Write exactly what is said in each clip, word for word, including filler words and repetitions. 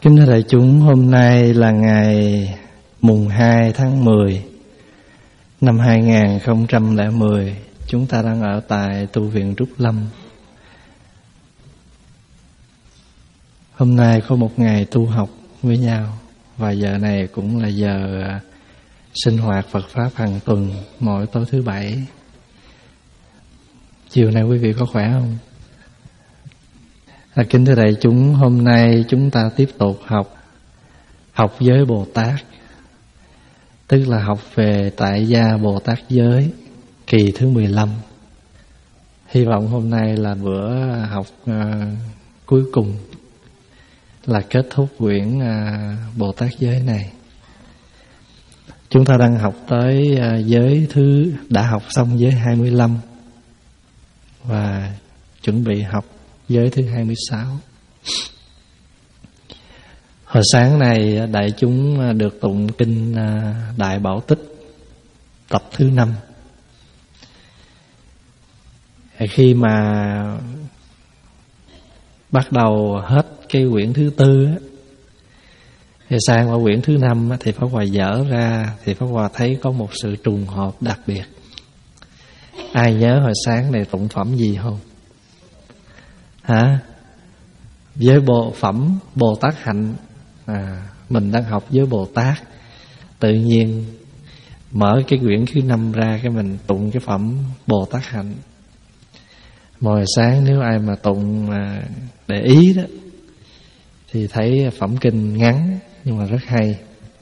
Kính thưa đại chúng, hôm nay là ngày mùng hai tháng mười năm hai nghìn không trăm lẻ mười. Chúng ta đang ở tại tu viện Trúc Lâm. Hôm nay có một ngày tu học với nhau, và giờ này cũng là giờ sinh hoạt Phật Pháp hàng tuần, mỗi tối thứ bảy. Chiều nay quý vị có khỏe không? À, kính thưa đại chúng, hôm nay chúng ta tiếp tục học học giới Bồ Tát, tức là học về tại gia Bồ Tát giới kỳ thứ mười lăm. Hy vọng hôm nay là bữa học uh, cuối cùng, là kết thúc quyển uh, Bồ Tát giới này. Chúng ta đang học tới uh, giới thứ, đã học xong giới hai mươi lăm và chuẩn bị học giới thứ hai mươi sáu. Hồi sáng này đại chúng được tụng kinh Đại Bảo Tích tập thứ năm. Khi mà bắt đầu hết cái quyển thứ tư thì sang qua quyển thứ năm thì Pháp Hòa dở ra, thì Pháp Hòa thấy có một sự trùng hợp đặc biệt. Ai nhớ hồi sáng này tụng phẩm gì không? Hả? Với bộ phẩm Bồ Tát Hạnh. À, mình đang học với Bồ Tát, tự nhiên mở cái quyển thứ năm ra, cái mình tụng cái phẩm Bồ Tát Hạnh. Mỗi sáng nếu ai mà tụng mà để ý đó thì thấy phẩm kinh ngắn nhưng mà rất hay.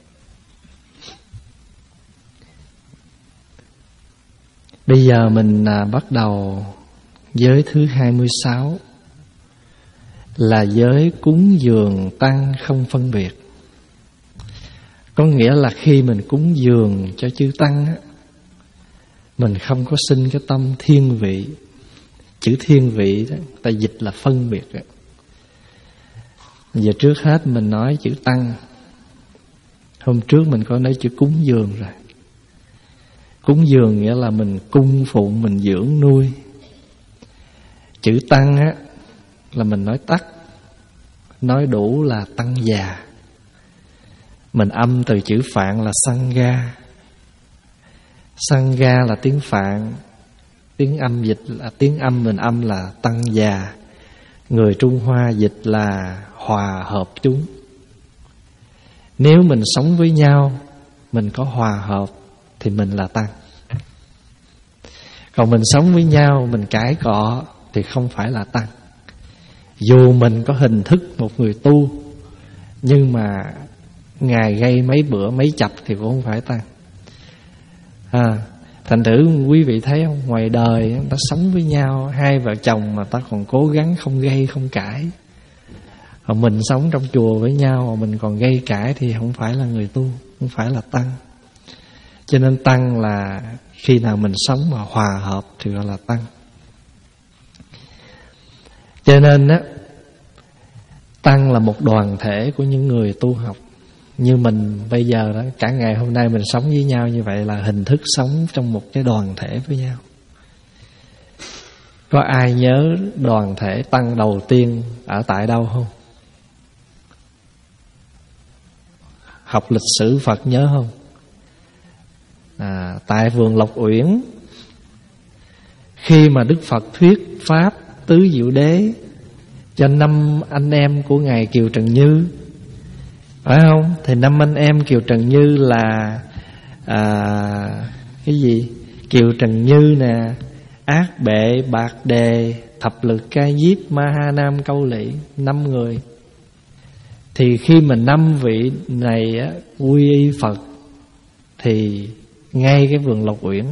Bây giờ mình à, bắt đầu giới thứ hai mươi sáu, là giới cúng dường tăng không phân biệt. Có nghĩa là khi mình cúng dường cho chư tăng á, mình không có sinh cái tâm thiên vị. Chữ thiên vị đó, ta dịch là phân biệt đó. Giờ trước hết mình nói chữ tăng. Hôm trước mình có nói chữ cúng dường rồi. Cúng dường nghĩa là mình cung phụng, mình dưỡng nuôi. Chữ tăng á là mình nói tắt, nói đủ là tăng già. Mình âm từ chữ Phạn là Sangha. Sangha là tiếng Phạn, tiếng âm dịch là tiếng âm mình âm là tăng già. Người Trung Hoa dịch là hòa hợp chúng. Nếu mình sống với nhau, mình có hòa hợp thì mình là tăng. Còn mình sống với nhau, mình cãi cọ thì không phải là tăng. Dù mình có hình thức một người tu, nhưng mà Ngài gây mấy bữa mấy chập thì cũng không phải tăng. à, Thành thử quý vị thấy không, ngoài đời người ta sống với nhau, hai vợ chồng mà ta còn cố gắng không gây không cãi. Còn mình sống trong chùa với nhau mà mình còn gây cãi thì không phải là người tu, không phải là tăng. Cho nên tăng là khi nào mình sống mà hòa hợp thì gọi là tăng. Cho nên á, tăng là một đoàn thể của những người tu học. Như mình bây giờ đó, cả ngày hôm nay mình sống với nhau như vậy là hình thức sống trong một cái đoàn thể với nhau. Có ai nhớ đoàn thể tăng đầu tiên ở tại đâu không? Học lịch sử Phật nhớ không? À, tại vườn Lộc Uyển, khi mà Đức Phật thuyết pháp tứ diệu đế cho năm anh em của Ngài Kiều Trần Như, phải không? Thì năm anh em Kiều Trần Như là à, cái gì? Kiều Trần Như nè, Ác Bệ, Bạc Đề, Thập Lực Ca Diếp, Ma Ha Nam Câu Lị, năm người. Thì khi mà năm vị này á, quy y Phật, thì ngay cái vườn Lộc Uyển,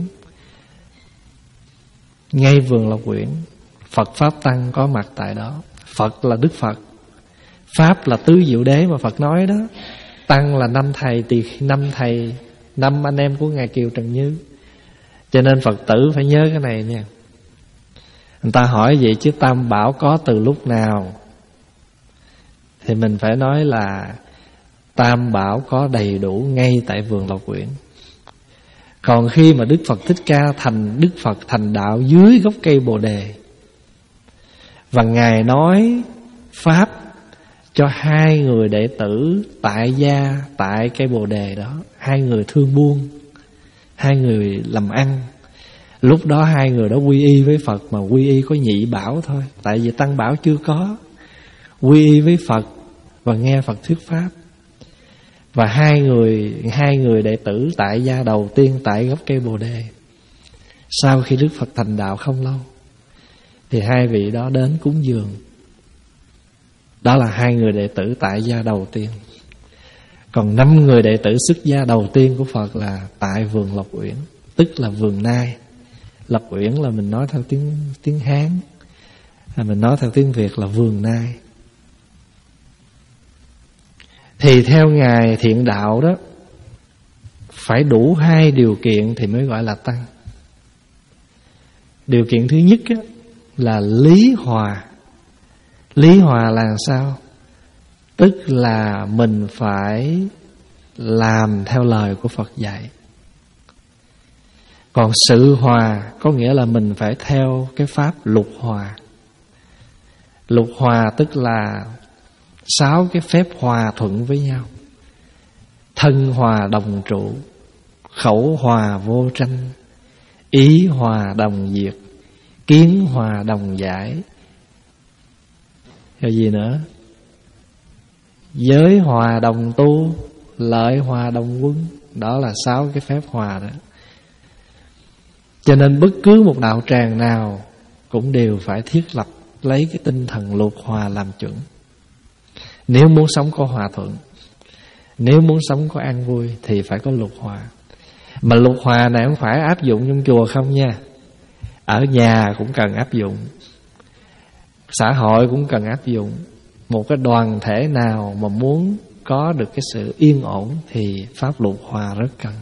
ngay vườn Lộc Uyển, Phật Pháp Tăng có mặt tại đó. Phật là Đức Phật, Pháp là tứ diệu đế mà Phật nói đó, Tăng là năm thầy, thì năm thầy, năm anh em của Ngài Kiều Trần Như. Cho nên Phật tử phải nhớ cái này nha. Người ta hỏi vậy chứ Tam Bảo có từ lúc nào, thì mình phải nói là Tam Bảo có đầy đủ ngay tại vườn Lộc Uyển. Còn khi mà Đức Phật Thích Ca thành Đức Phật thành đạo dưới gốc cây Bồ Đề, và Ngài nói Pháp cho hai người đệ tử tại gia tại cây Bồ Đề đó. Hai người thương buôn, hai người làm ăn. Lúc đó hai người đó quy y với Phật, mà quy y có nhị bảo thôi, tại vì tăng bảo chưa có. Quy y với Phật và nghe Phật thuyết pháp. Và hai người hai người đệ tử tại gia đầu tiên tại gốc cây Bồ Đề, sau khi Đức Phật thành đạo không lâu, thì hai vị đó đến cúng dường. Đó là hai người đệ tử tại gia đầu tiên. Còn năm người đệ tử xuất gia đầu tiên của Phật là tại vườn Lộc Uyển, tức là vườn Nai. Lộc Uyển là mình nói theo tiếng tiếng Hán, mình nói theo tiếng Việt là vườn Nai. Thì theo Ngài Thiện Đạo đó, phải đủ hai điều kiện thì mới gọi là tăng. Điều kiện thứ nhất á, là lý hòa. Lý hòa là sao? Tức là mình phải làm theo lời của Phật dạy. Còn sự hòa có nghĩa là mình phải theo cái pháp lục hòa. Lục hòa tức là sáu cái phép hòa thuận với nhau. Thân hòa đồng trụ, khẩu hòa vô tranh, ý hòa đồng diệt, kiến hòa đồng giải. Rồi gì nữa? Giới hòa đồng tu, lợi hòa đồng quân. Đó là sáu cái phép hòa đó. Cho nên bất cứ một đạo tràng nào cũng đều phải thiết lập lấy cái tinh thần lục hòa làm chuẩn. Nếu muốn sống có hòa thuận, nếu muốn sống có an vui thì phải có lục hòa. Mà lục hòa này không phải áp dụng trong chùa không nha. Ở nhà cũng cần áp dụng, xã hội cũng cần áp dụng. Một cái đoàn thể nào mà muốn có được cái sự yên ổn thì pháp lục hòa rất cần.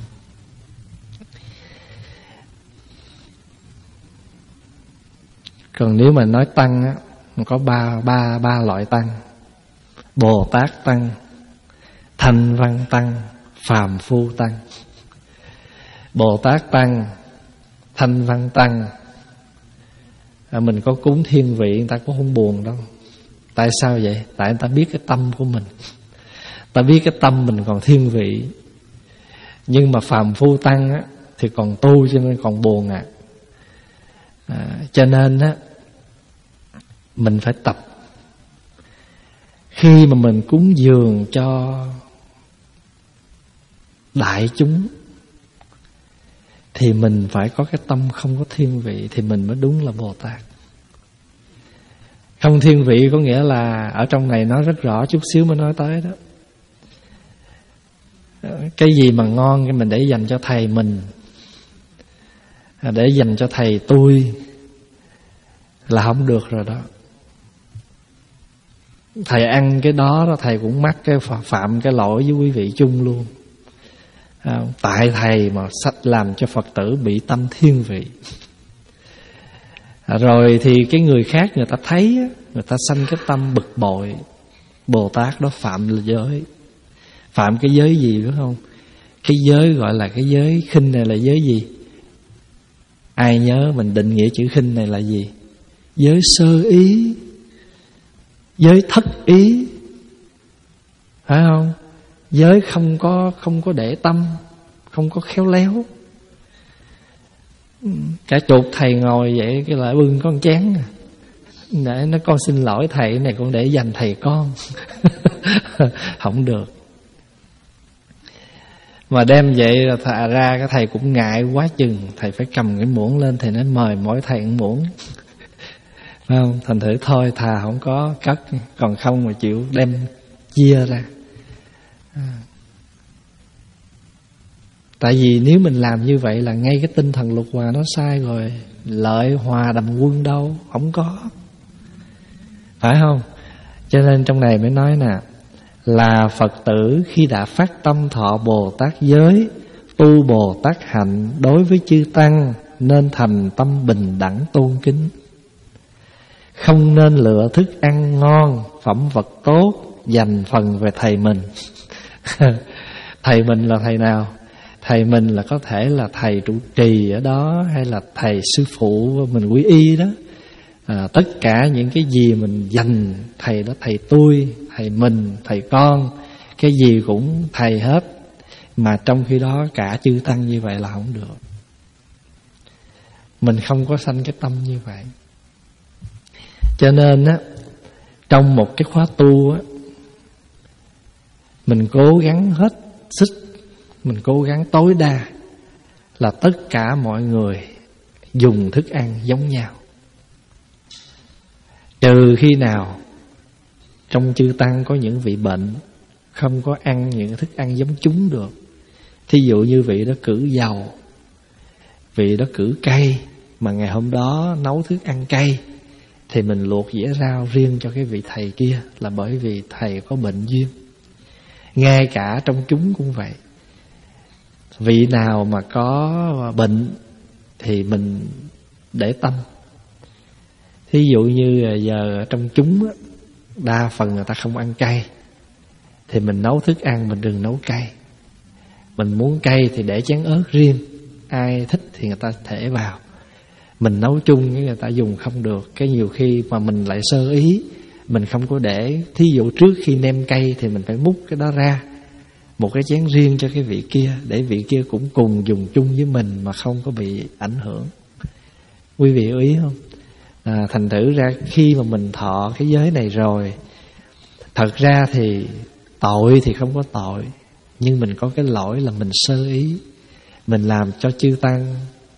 Còn nếu mà nói tăng á, có ba, ba, ba loại tăng: Bồ Tát tăng, Thanh Văn tăng, Phàm Phu tăng. Bồ Tát tăng, Thanh Văn tăng, à, mình có cúng thiên vị người ta cũng không buồn đâu. Tại sao vậy? Tại người ta biết cái tâm của mình, ta biết cái tâm mình còn thiên vị. Nhưng mà Phàm Phu tăng á, thì còn tu cho nên còn buồn à. à Cho nên á, mình phải tập. Khi mà mình cúng dường cho đại chúng thì mình phải có cái tâm không có thiên vị, thì mình mới đúng là Bồ Tát. Không thiên vị có nghĩa là ở trong này nói rất rõ, chút xíu mới nói tới đó. Cái gì mà ngon cái mình để dành cho thầy mình, để dành cho thầy tôi là không được rồi đó. Thầy ăn cái đó, đó thầy cũng mắc cái phạm cái lỗi với quý vị chung luôn. À, tại thầy mà sách làm cho Phật tử bị tâm thiên vị. À, rồi thì cái người khác người ta thấy, người ta sanh cái tâm bực bội. Bồ Tát đó phạm giới. Phạm cái giới gì biết không? Cái giới gọi là cái giới khinh này là giới gì? Ai nhớ mình định nghĩa chữ khinh này là gì? Giới sơ ý, giới thất ý, phải không? Giới không có không có để tâm, không có khéo léo. Cả chục thầy ngồi vậy cái lại bưng con chén để nó con xin lỗi thầy, cái này con để dành thầy con. Không được. Mà đem vậy là thà ra cái thầy cũng ngại quá chừng, thầy phải cầm cái muỗng lên, thầy nói mời mỗi thầy một muỗng. Phải không? Thành thử thôi thà không có cất, còn không mà chịu đem chia ra. À. Tại vì nếu mình làm như vậy là ngay cái tinh thần lục hòa nó sai rồi. Lợi hòa đồng quân đâu, không có. Phải không? Cho nên trong này mới nói nè, là Phật tử khi đã phát tâm thọ Bồ Tát giới, tu Bồ Tát hạnh đối với chư tăng, nên thành tâm bình đẳng tôn kính. Không nên lựa thức ăn ngon, phẩm vật tốt, dành phần về thầy mình. Thầy mình là thầy nào? Thầy mình là có thể là thầy trụ trì ở đó, hay là thầy sư phụ mình quy y đó. À, tất cả những cái gì mình dành thầy đó, thầy tôi, thầy mình, thầy con, cái gì cũng thầy hết. Mà trong khi đó cả chư tăng như vậy là không được. Mình không có sanh cái tâm như vậy. Cho nên á, trong một cái khóa tu á, mình cố gắng hết sức, mình cố gắng tối đa là tất cả mọi người dùng thức ăn giống nhau. Trừ khi nào trong chư tăng có những vị bệnh, không có ăn những thức ăn giống chúng được. Thí dụ như vị đó cử dầu, vị đó cử cay, mà ngày hôm đó nấu thức ăn cay, thì mình luộc dĩa rau riêng cho cái vị thầy kia, là bởi vì thầy có bệnh duyên. Ngay cả trong chúng cũng vậy. Vị nào mà có bệnh thì mình để tâm. Thí dụ như giờ trong chúng đa phần người ta không ăn cay, thì mình nấu thức ăn mình đừng nấu cay. Mình muốn cay thì để chén ớt riêng, ai thích thì người ta thể vào. Mình nấu chung với người ta dùng không được. Cái nhiều khi mà mình lại sơ ý, mình không có để. Thí dụ trước khi nêm cay thì mình phải múc cái đó ra, một cái chén riêng cho cái vị kia, để vị kia cũng cùng dùng chung với mình mà không có bị ảnh hưởng. Quý vị ý không? À, thành thử ra khi mà mình thọ cái giới này rồi, thật ra thì tội thì không có tội, nhưng mình có cái lỗi là mình sơ ý, mình làm cho chư tăng.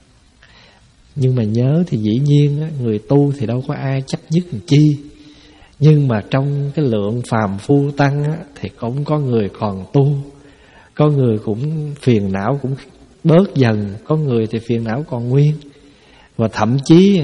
Nhưng mà nhớ thì dĩ nhiên á, người tu thì đâu có ai chấp nhất làm chi. Nhưng mà trong cái lượng phàm phu tăng á, thì cũng có người còn tu, có người cũng phiền não cũng bớt dần, có người thì phiền não còn nguyên. Và thậm chí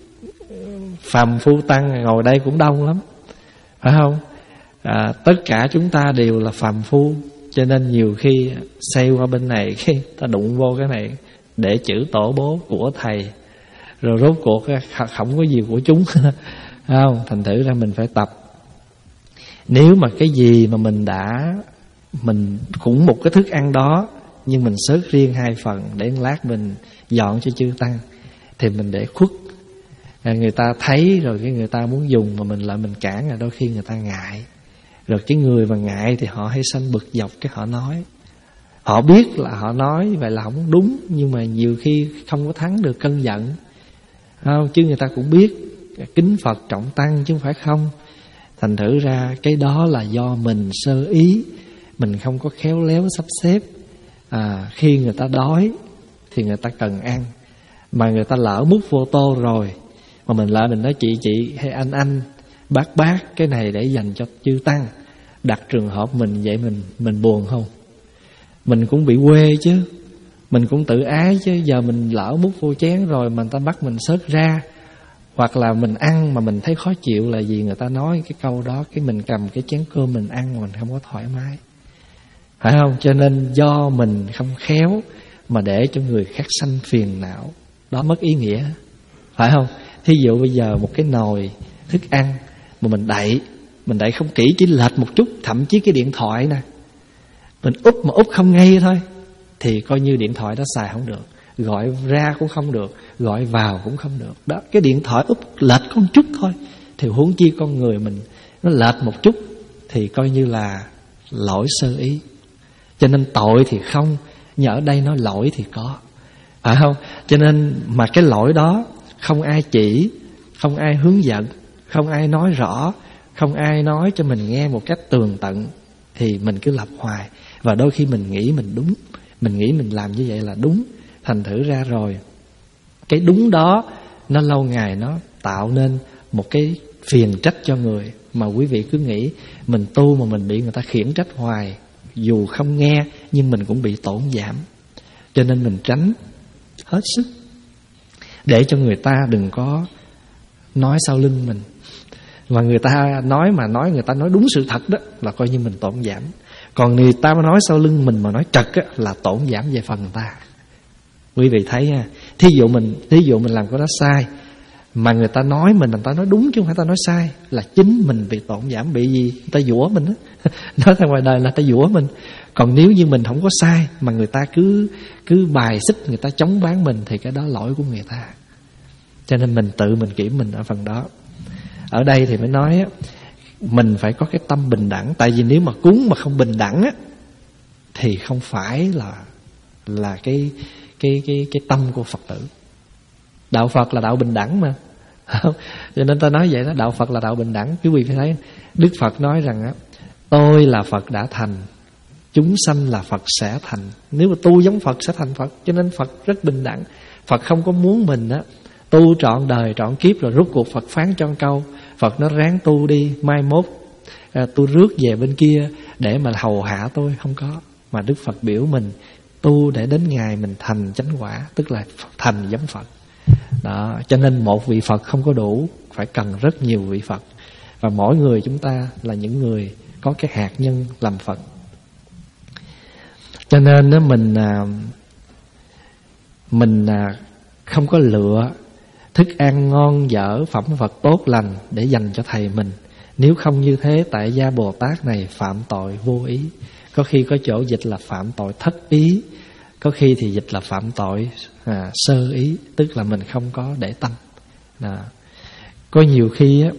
phàm phu tăng ngồi đây cũng đông lắm, phải không? À, tất cả chúng ta đều là phàm phu, cho nên nhiều khi xây qua bên này cái ta đụng vô cái này để chữ tổ bố của thầy, rồi rốt cuộc không có gì của chúng. Không, thành thử ra mình phải tập. Nếu mà cái gì mà mình đã, mình cũng một cái thức ăn đó, nhưng mình xớt riêng hai phần để lát mình dọn cho chư tăng, thì mình để khuất. À, người ta thấy rồi cái người ta muốn dùng mà mình lại mình cản, là đôi khi người ta ngại. Rồi cái người mà ngại thì họ hay sanh bực dọc, cái họ nói. Họ biết là họ nói vậy là không đúng, nhưng mà nhiều khi không có thắng được cơn giận. Không, chứ người ta cũng biết kính Phật trọng tăng chứ không phải không. Thành thử ra cái đó là do mình sơ ý, mình không có khéo léo sắp xếp. À, khi người ta đói thì người ta cần ăn, mà người ta lỡ múc vô tô rồi, mà mình lại mình nói chị chị hay anh anh, bác bác, cái này để dành cho chư tăng. Đặt trường hợp mình vậy mình mình buồn không? Mình cũng bị quê chứ, mình cũng tự ái chứ. Giờ mình lỡ múc vô chén rồi mà người ta bắt mình xớt ra, hoặc là mình ăn mà mình thấy khó chịu là vì người ta nói cái câu đó, cái mình cầm cái chén cơm mình ăn mình không có thoải mái, phải không? Cho nên do mình không khéo mà để cho người khác sanh phiền não, đó mất ý nghĩa, phải không? Thí dụ bây giờ một cái nồi thức ăn mà mình đậy, mình đậy không kỹ, chỉ lệch một chút, thậm chí cái điện thoại nè, mình úp mà úp không ngay thôi, thì coi như điện thoại đó xài không được, gọi ra cũng không được, gọi vào cũng không được. Đó, cái điện thoại úp lệch có một chút thôi, thì huống chi con người mình nó lệch một chút thì coi như là lỗi sơ ý. Cho nên tội thì không, nhưng ở đây nói lỗi thì có, phải không? Cho nên mà cái lỗi đó không ai chỉ, không ai hướng dẫn, không ai nói rõ, không ai nói cho mình nghe một cách tường tận, thì mình cứ lặp hoài. Và đôi khi mình nghĩ mình đúng, mình nghĩ mình làm như vậy là đúng. Thành thử ra rồi cái đúng đó nó lâu ngày nó tạo nên một cái phiền trách cho người. Mà quý vị cứ nghĩ mình tu mà mình bị người ta khiển trách hoài, dù không nghe nhưng mình cũng bị tổn giảm. Cho nên mình tránh hết sức để cho người ta đừng có nói sau lưng mình. Mà người ta nói mà nói người ta nói đúng sự thật đó là coi như mình tổn giảm. Còn người ta mà nói sau lưng mình mà nói trật á, là tổn giảm về phần người ta. Quý vị thấy ha, thí dụ mình thí dụ mình làm cái đó sai mà người ta nói mình, người ta nói đúng chứ không phải ta nói sai, là chính mình bị tổn giảm. Bị gì? Người ta dũa mình á. Nói ra ngoài đời là ta dũa mình. Còn nếu như mình không có sai mà người ta cứ cứ bài xích, người ta chống bán mình, thì cái đó lỗi của người ta. Cho nên mình tự mình kiểm mình ở phần đó. Ở đây thì mới nói á, mình phải có cái tâm bình đẳng. Tại vì nếu mà cúng mà không bình đẳng á, thì không phải là là cái cái cái cái tâm của Phật tử. Đạo Phật là đạo bình đẳng mà. Cho nên ta nói vậy đó, đạo Phật là đạo bình đẳng. Quý vị phải thấy Đức Phật nói rằng á, tôi là Phật đã thành, chúng sanh là Phật sẽ thành. Nếu mà tu giống Phật sẽ thành Phật. Cho nên Phật rất bình đẳng. Phật không có muốn mình á tu trọn đời trọn kiếp rồi rút cuộc Phật phán cho một câu, Phật nó ráng tu đi, mai mốt à, tôi rước về bên kia để mà hầu hạ tôi. Không có. Mà Đức Phật biểu mình tu để đến ngày mình thành chánh quả, tức là thành giống Phật. Đó, cho nên một vị Phật không có đủ, phải cần rất nhiều vị Phật. Và mỗi người chúng ta là những người có cái hạt nhân làm Phật. Cho nên đó, mình Mình không có lựa thức ăn ngon dở, phẩm vật tốt lành để dành cho thầy mình. Nếu không như thế, tại gia Bồ Tát này phạm tội vô ý. Có khi có chỗ dịch là phạm tội thất ý, có khi thì dịch là phạm tội à, sơ ý, tức là mình không có để tâm. À, có nhiều khi á,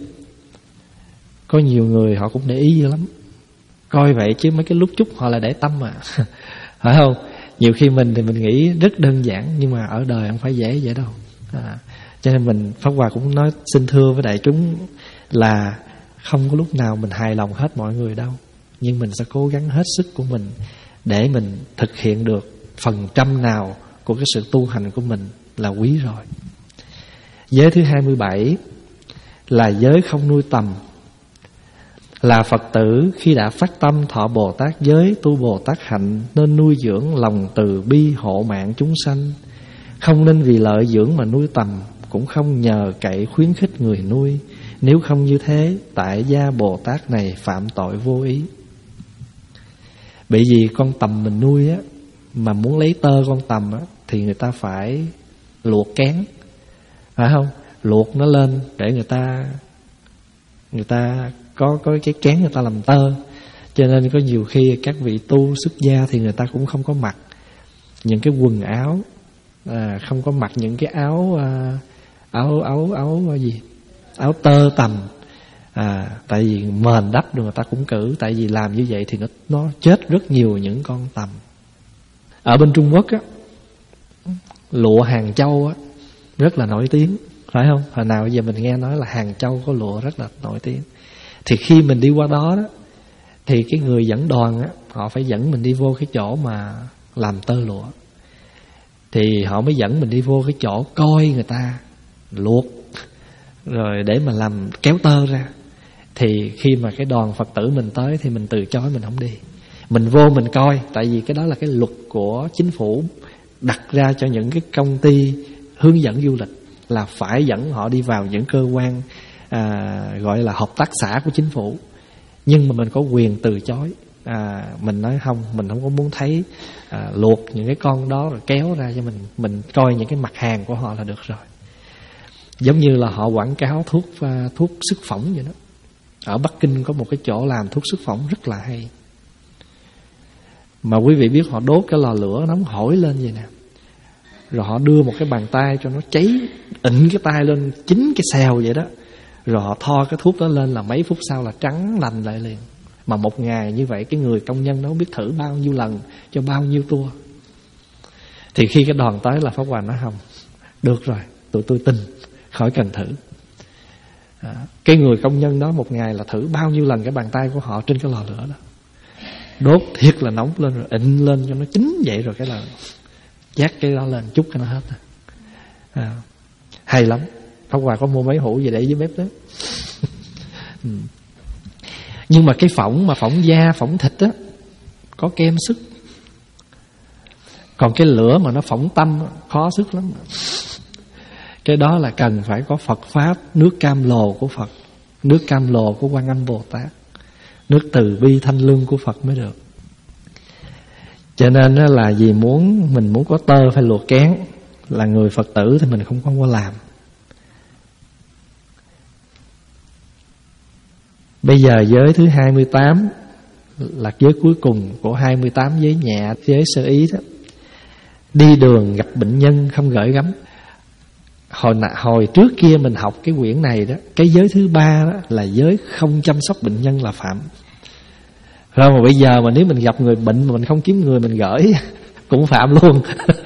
có nhiều người họ cũng để ý dữ lắm. Coi vậy chứ mấy cái lúc chút họ là để tâm mà. Phải không? Nhiều khi mình thì mình nghĩ rất đơn giản, nhưng mà ở đời không phải dễ vậy đâu. À, cho nên mình Pháp Hòa cũng nói xin thưa với đại chúng là không có lúc nào mình hài lòng hết mọi người đâu, nhưng mình sẽ cố gắng hết sức của mình để mình thực hiện được phần trăm nào của cái sự tu hành của mình là quý rồi. Giới thứ hai mươi bảy là giới không nuôi tầm. Là Phật tử khi đã phát tâm thọ Bồ Tát giới, tu Bồ Tát hạnh, nên nuôi dưỡng lòng từ bi hộ mạng chúng sanh. Không nên vì lợi dưỡng mà nuôi tầm, cũng không nhờ cậy khuyến khích người nuôi. Nếu không như thế, tại gia Bồ Tát này phạm tội vô ý. Bởi vì con tầm mình nuôi á, mà muốn lấy tơ con tầm á, thì người ta phải luộc kén, phải không? Luộc nó lên để người ta Người ta có, có cái kén người ta làm tơ. Cho nên có nhiều khi các vị tu xuất gia thì người ta cũng không có mặc những cái quần áo, à, không có mặc những cái áo à, áo áo áo gì áo tơ tằm, à, tại vì mền đắp được người ta cũng cử. Tại vì làm như vậy thì nó nó chết rất nhiều những con tằm. Ở bên Trung Quốc á, lụa Hàng Châu á rất là nổi tiếng, phải không? Hồi nào giờ mình nghe nói là Hàng Châu có lụa rất là nổi tiếng. Thì khi mình đi qua đó đó, thì cái người dẫn đoàn á, họ phải dẫn mình đi vô cái chỗ mà làm tơ lụa. Thì họ mới dẫn mình đi vô cái chỗ coi người ta luộc, rồi để mà làm kéo tơ ra. Thì khi mà cái đoàn Phật tử mình tới thì mình từ chối, mình không đi. Mình vô mình coi, tại vì cái đó là cái luật của chính phủ đặt ra cho những cái công ty hướng dẫn du lịch, là phải dẫn họ đi vào những cơ quan à, gọi là hợp tác xã của chính phủ. Nhưng mà mình có quyền từ chối. à, Mình nói không, mình không có muốn thấy à, luộc những cái con đó rồi kéo ra cho mình. Mình coi những cái mặt hàng của họ là được rồi. Giống như là họ quảng cáo thuốc uh, thuốc sức phỏng vậy đó. Ở Bắc Kinh có một cái chỗ làm thuốc sức phỏng rất là hay. Mà quý vị biết họ đốt cái lò lửa nóng hổi lên vậy nè, rồi họ đưa một cái bàn tay cho nó cháy, ịnh cái tay lên chín cái xèo vậy đó. Rồi họ tho cái thuốc đó lên là mấy phút sau là trắng lành lại liền. Mà một ngày như vậy cái người công nhân đó không biết thử bao nhiêu lần cho bao nhiêu tour. Thì khi cái đoàn tới là Pháp Hòa nói không, được rồi, tụi tôi tin, khỏi cần thử. à, Cái người công nhân đó một ngày là thử bao nhiêu lần cái bàn tay của họ trên cái lò lửa đó. Đốt thiệt là nóng lên rồi ịnh lên cho nó chín vậy, rồi cái là dát cái đó lên chút cái nó hết. à, Hay lắm. Pháp Hòa có mua mấy hũ về để dưới bếp đó. ừ. Nhưng mà cái phỏng mà phỏng da, phỏng thịt á, có kem sức. Còn cái lửa mà nó phỏng tâm khó sức lắm. Cái đó là cần phải có Phật Pháp, nước cam lồ của Phật, nước cam lồ của Quan Âm Bồ Tát, nước từ bi thanh lương của Phật mới được. Cho nên là vì muốn mình muốn có tơ phải luộc kén, là người Phật tử thì mình không có qua làm. Bây giờ giới thứ hai mươi tám là giới cuối cùng của hai mươi tám giới nhẹ, giới sơ ý đó. Đi đường gặp bệnh nhân không gởi gắm. Hồi, hồi trước kia mình học cái quyển này đó, cái giới thứ ba đó là giới không chăm sóc bệnh nhân là phạm. Rồi mà bây giờ mà nếu mình gặp người bệnh mà mình không kiếm người mình gửi cũng phạm luôn.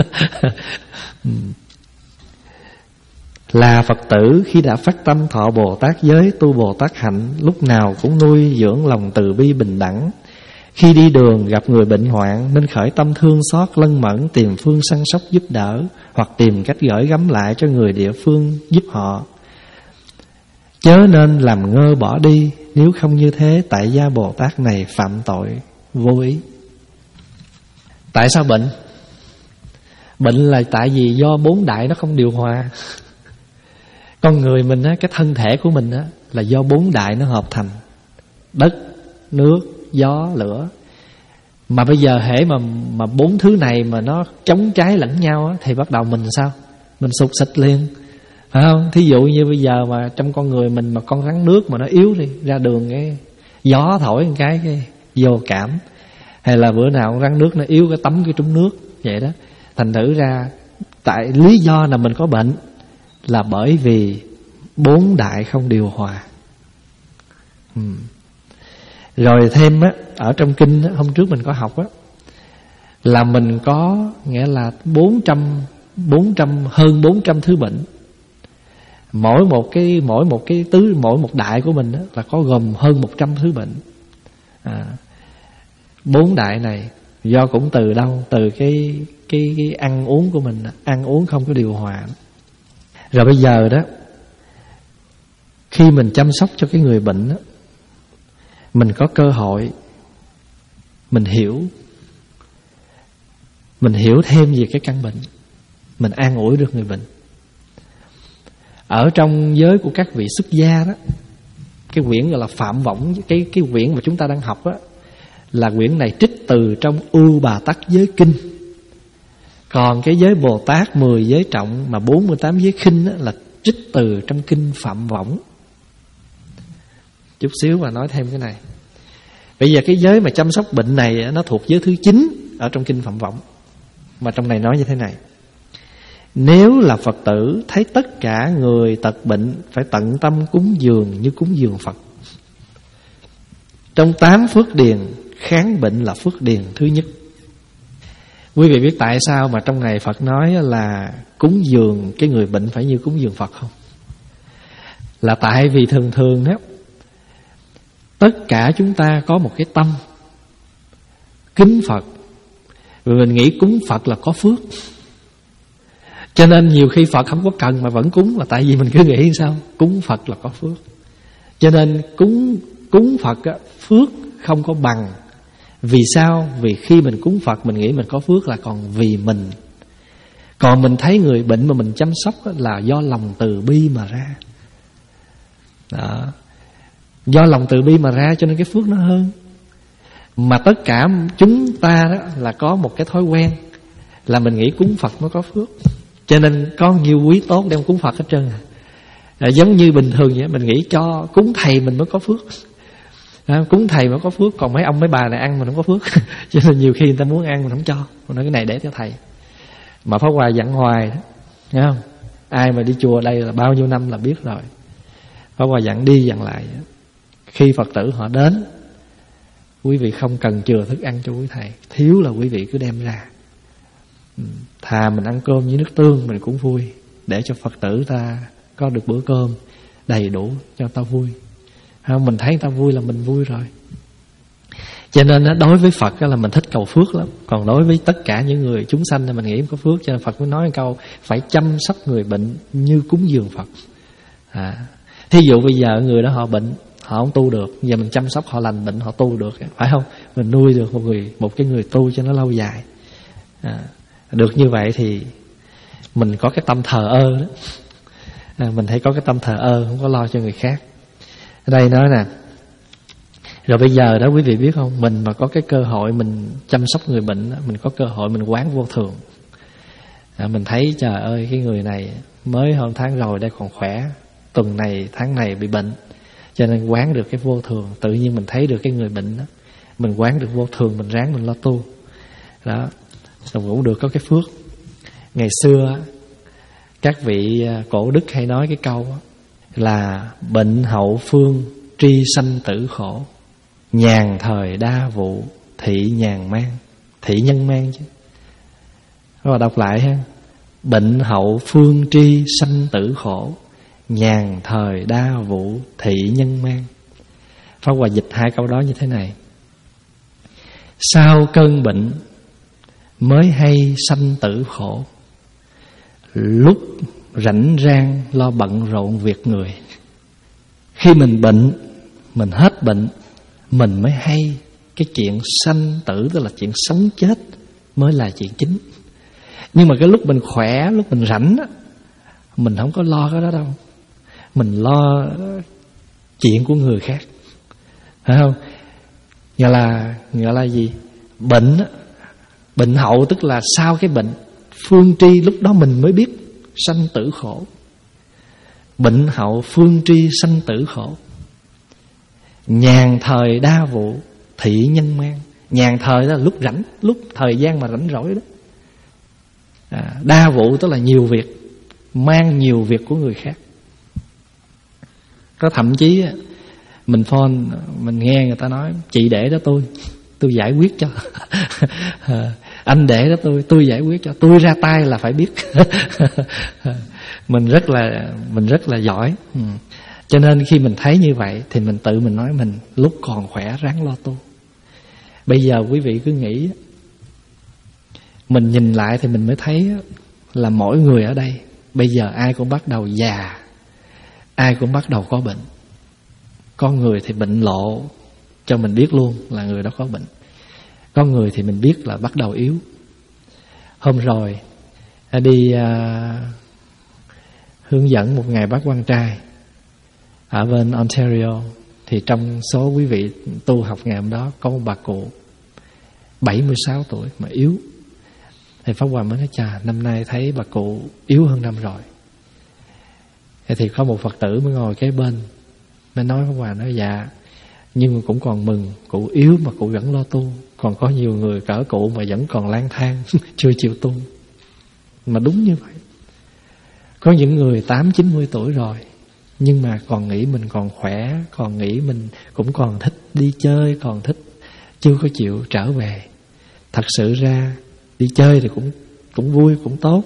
Là Phật tử khi đã phát tâm thọ Bồ Tát giới, tu Bồ Tát hạnh, lúc nào cũng nuôi dưỡng lòng từ bi bình đẳng. Khi đi đường gặp người bệnh hoạn nên khởi tâm thương xót lân mẫn, tìm phương săn sóc giúp đỡ, hoặc tìm cách gửi gắm lại cho người địa phương giúp họ. Chớ nên làm ngơ bỏ đi, nếu không như thế tại gia Bồ Tát này phạm tội vô ý. Tại sao bệnh? Bệnh là tại vì do bốn đại nó không điều hòa. Con người mình á, cái thân thể của mình á, là do bốn đại nó hợp thành: đất, nước, gió, lửa. Mà bây giờ hễ mà mà bốn thứ này mà nó chống trái lẫn nhau á, thì bắt đầu mình sao? Mình sụt xịt liền, phải không? Thí dụ như bây giờ mà trong con người mình mà con rắn nước mà nó yếu đi, ra đường cái gió thổi một cái cái vô cảm. Hay là bữa nào con rắn nước nó yếu cái tắm cái trúng nước vậy đó. Thành thử ra tại lý do là mình có bệnh là bởi vì bốn đại không điều hòa. ừ. Rồi thêm á, ở trong kinh á, hôm trước mình có học á, là mình có nghĩa là bốn trăm, bốn trăm hơn bốn trăm thứ bệnh. Mỗi một cái mỗi một cái tứ mỗi một đại của mình á, là có gồm hơn một trăm thứ bệnh. À, bốn đại này do cũng từ đâu? Từ cái cái cái ăn uống của mình, ăn uống không có điều hòa. Rồi bây giờ đó, khi mình chăm sóc cho cái người bệnh đó, mình có cơ hội mình hiểu Mình hiểu thêm về cái căn bệnh, mình an ủi được người bệnh. Ở trong giới của các vị xuất gia đó, cái quyển gọi là Phạm Võng, Cái cái quyển mà chúng ta đang học đó, là quyển này trích từ trong Ưu Bà Tắc Giới Kinh. Còn cái giới Bồ Tát mười giới trọng mà bốn mươi tám giới khinh đó, là trích từ trong kinh Phạm Võng. Chút xíu mà nói thêm cái này. Bây giờ cái giới mà chăm sóc bệnh này nó thuộc giới thứ chín ở trong kinh Phạm Võng. Mà trong này nói như thế này: nếu là Phật tử thấy tất cả người tật bệnh phải tận tâm cúng dường như cúng dường Phật. Trong tám phước điền, kháng bệnh là phước điền thứ nhất. Quý vị biết tại sao mà trong này Phật nói là cúng dường cái người bệnh phải như cúng dường Phật không? Là tại vì thường thường đó, tất cả chúng ta có một cái tâm kính Phật, vì mình nghĩ cúng Phật là có phước. Cho nên nhiều khi Phật không có cần mà vẫn cúng, là tại vì mình cứ nghĩ sao? Cúng Phật là có phước. Cho nên cúng cúng Phật á, phước không có bằng. Vì sao? Vì khi mình cúng Phật mình nghĩ mình có phước là còn vì mình. Còn mình thấy người bệnh mà mình chăm sóc á, là do lòng từ bi mà ra. Đó. Do lòng từ bi mà ra cho nên cái phước nó hơn. Mà tất cả chúng ta đó là có một cái thói quen là mình nghĩ cúng Phật mới có phước. Cho nên có nhiều quý tốt đem cúng Phật hết trơn à. À, giống như bình thường vậy, mình nghĩ cho cúng thầy mình mới có phước. À, cúng thầy mới có phước, còn mấy ông mấy bà này ăn mình không có phước. Cho nên nhiều khi người ta muốn ăn mình không cho, mình nói cái này để cho thầy. Mà Pháp Hòa dặn hoài đó, nghe không? Ai mà đi chùa đây là bao nhiêu năm là biết rồi. Pháp Hòa dặn đi dặn lại, khi Phật tử họ đến, quý vị không cần chừa thức ăn cho quý thầy, thiếu là quý vị cứ đem ra. Thà mình ăn cơm với nước tương mình cũng vui, để cho Phật tử ta có được bữa cơm đầy đủ cho ta vui. Mình thấy ta vui là mình vui rồi. Cho nên đối với Phật là mình thích cầu phước lắm. Còn đối với tất cả những người chúng sanh thì mình nghĩ có phước. Cho nên Phật mới nói một câu phải chăm sóc người bệnh như cúng dường Phật. à. Thí dụ bây giờ người đó họ bệnh, họ không tu được, giờ mình chăm sóc họ lành bệnh, họ tu được, phải không? Mình nuôi được một người một cái người tu cho nó lâu dài. à. Được như vậy thì mình có cái tâm thờ ơ đó. à, Mình thấy có cái tâm thờ ơ, không có lo cho người khác. Ở đây nói nè, rồi bây giờ đó quý vị biết không, mình mà có cái cơ hội mình chăm sóc người bệnh đó, mình có cơ hội mình quán vô thường. à, Mình thấy trời ơi cái người này mới hơn tháng rồi đây còn khỏe, tuần này tháng này bị bệnh, cho nên quán được cái vô thường. Tự nhiên mình thấy được cái người bệnh đó, mình quán được vô thường, mình ráng mình lo tu đó, rồi cũng được có cái phước. Ngày xưa Các vị cổ đức hay nói cái câu là bệnh hậu phương tri sanh tử khổ, nhàn thời đa vụ thị nhàn mang, thị nhân mang chứ. Rồi đọc lại ha. Bệnh hậu phương tri sanh tử khổ, nhàn thời đa vụ thị nhân mang. Pháp Hòa dịch hai câu đó như thế này: sau cơn bệnh mới hay sanh tử khổ, lúc rảnh rang lo bận rộn việc người. Khi mình bệnh, mình hết bệnh, mình mới hay cái chuyện sanh tử, tức là chuyện sống chết mới là chuyện chính. Nhưng mà cái lúc mình khỏe, lúc mình rảnh á, mình không có lo cái đó đâu. Mình lo chuyện của người khác, phải không? Nghĩa là, nghĩa là gì? Bệnh á, bệnh hậu tức là sau cái bệnh, phương tri lúc đó mình mới biết sanh tử khổ. Bệnh hậu phương tri sanh tử khổ, nhàn thời đa vụ thị nhân mang. Nhàn thời đó là lúc rảnh, lúc thời gian mà rảnh rỗi đó. à, Đa vụ tức là nhiều việc, mang nhiều việc của người khác. Có thậm chí mình phone, mình nghe người ta nói chị để đó tôi Tôi giải quyết cho. Anh để đó tôi Tôi giải quyết cho. Tôi ra tay là phải biết. Mình rất là Mình rất là giỏi. ừ. Cho nên khi mình thấy như vậy thì mình tự mình nói mình lúc còn khỏe ráng lo tu. Bây giờ quý vị cứ nghĩ, mình nhìn lại thì mình mới thấy là mỗi người ở đây bây giờ ai cũng bắt đầu già, ai cũng bắt đầu có bệnh. Con người thì bệnh lộ cho mình biết luôn là người đó có bệnh. Con người thì mình biết là bắt đầu yếu. Hôm rồi đi uh, hướng dẫn một ngày bác quan trai ở bên Ontario, thì trong số quý vị tu học ngày hôm đó có một bà cụ bảy mươi sáu tuổi mà yếu. Thì Pháp Hòa mới nói chà, năm nay thấy bà cụ yếu hơn năm rồi. Thì có một Phật tử mới ngồi kế bên, mới nói Pháp Hòa nói dạ, nhưng mà cũng còn mừng, cụ yếu mà cụ vẫn lo tu. Còn có nhiều người cỡ cụ mà vẫn còn lang thang chưa chịu tu. Mà đúng như vậy. Có những người tám chín mươi tuổi rồi, nhưng mà còn nghĩ mình còn khỏe, còn nghĩ mình cũng còn thích đi chơi, còn thích, chưa có chịu trở về. Thật sự ra đi chơi thì cũng cũng vui, cũng tốt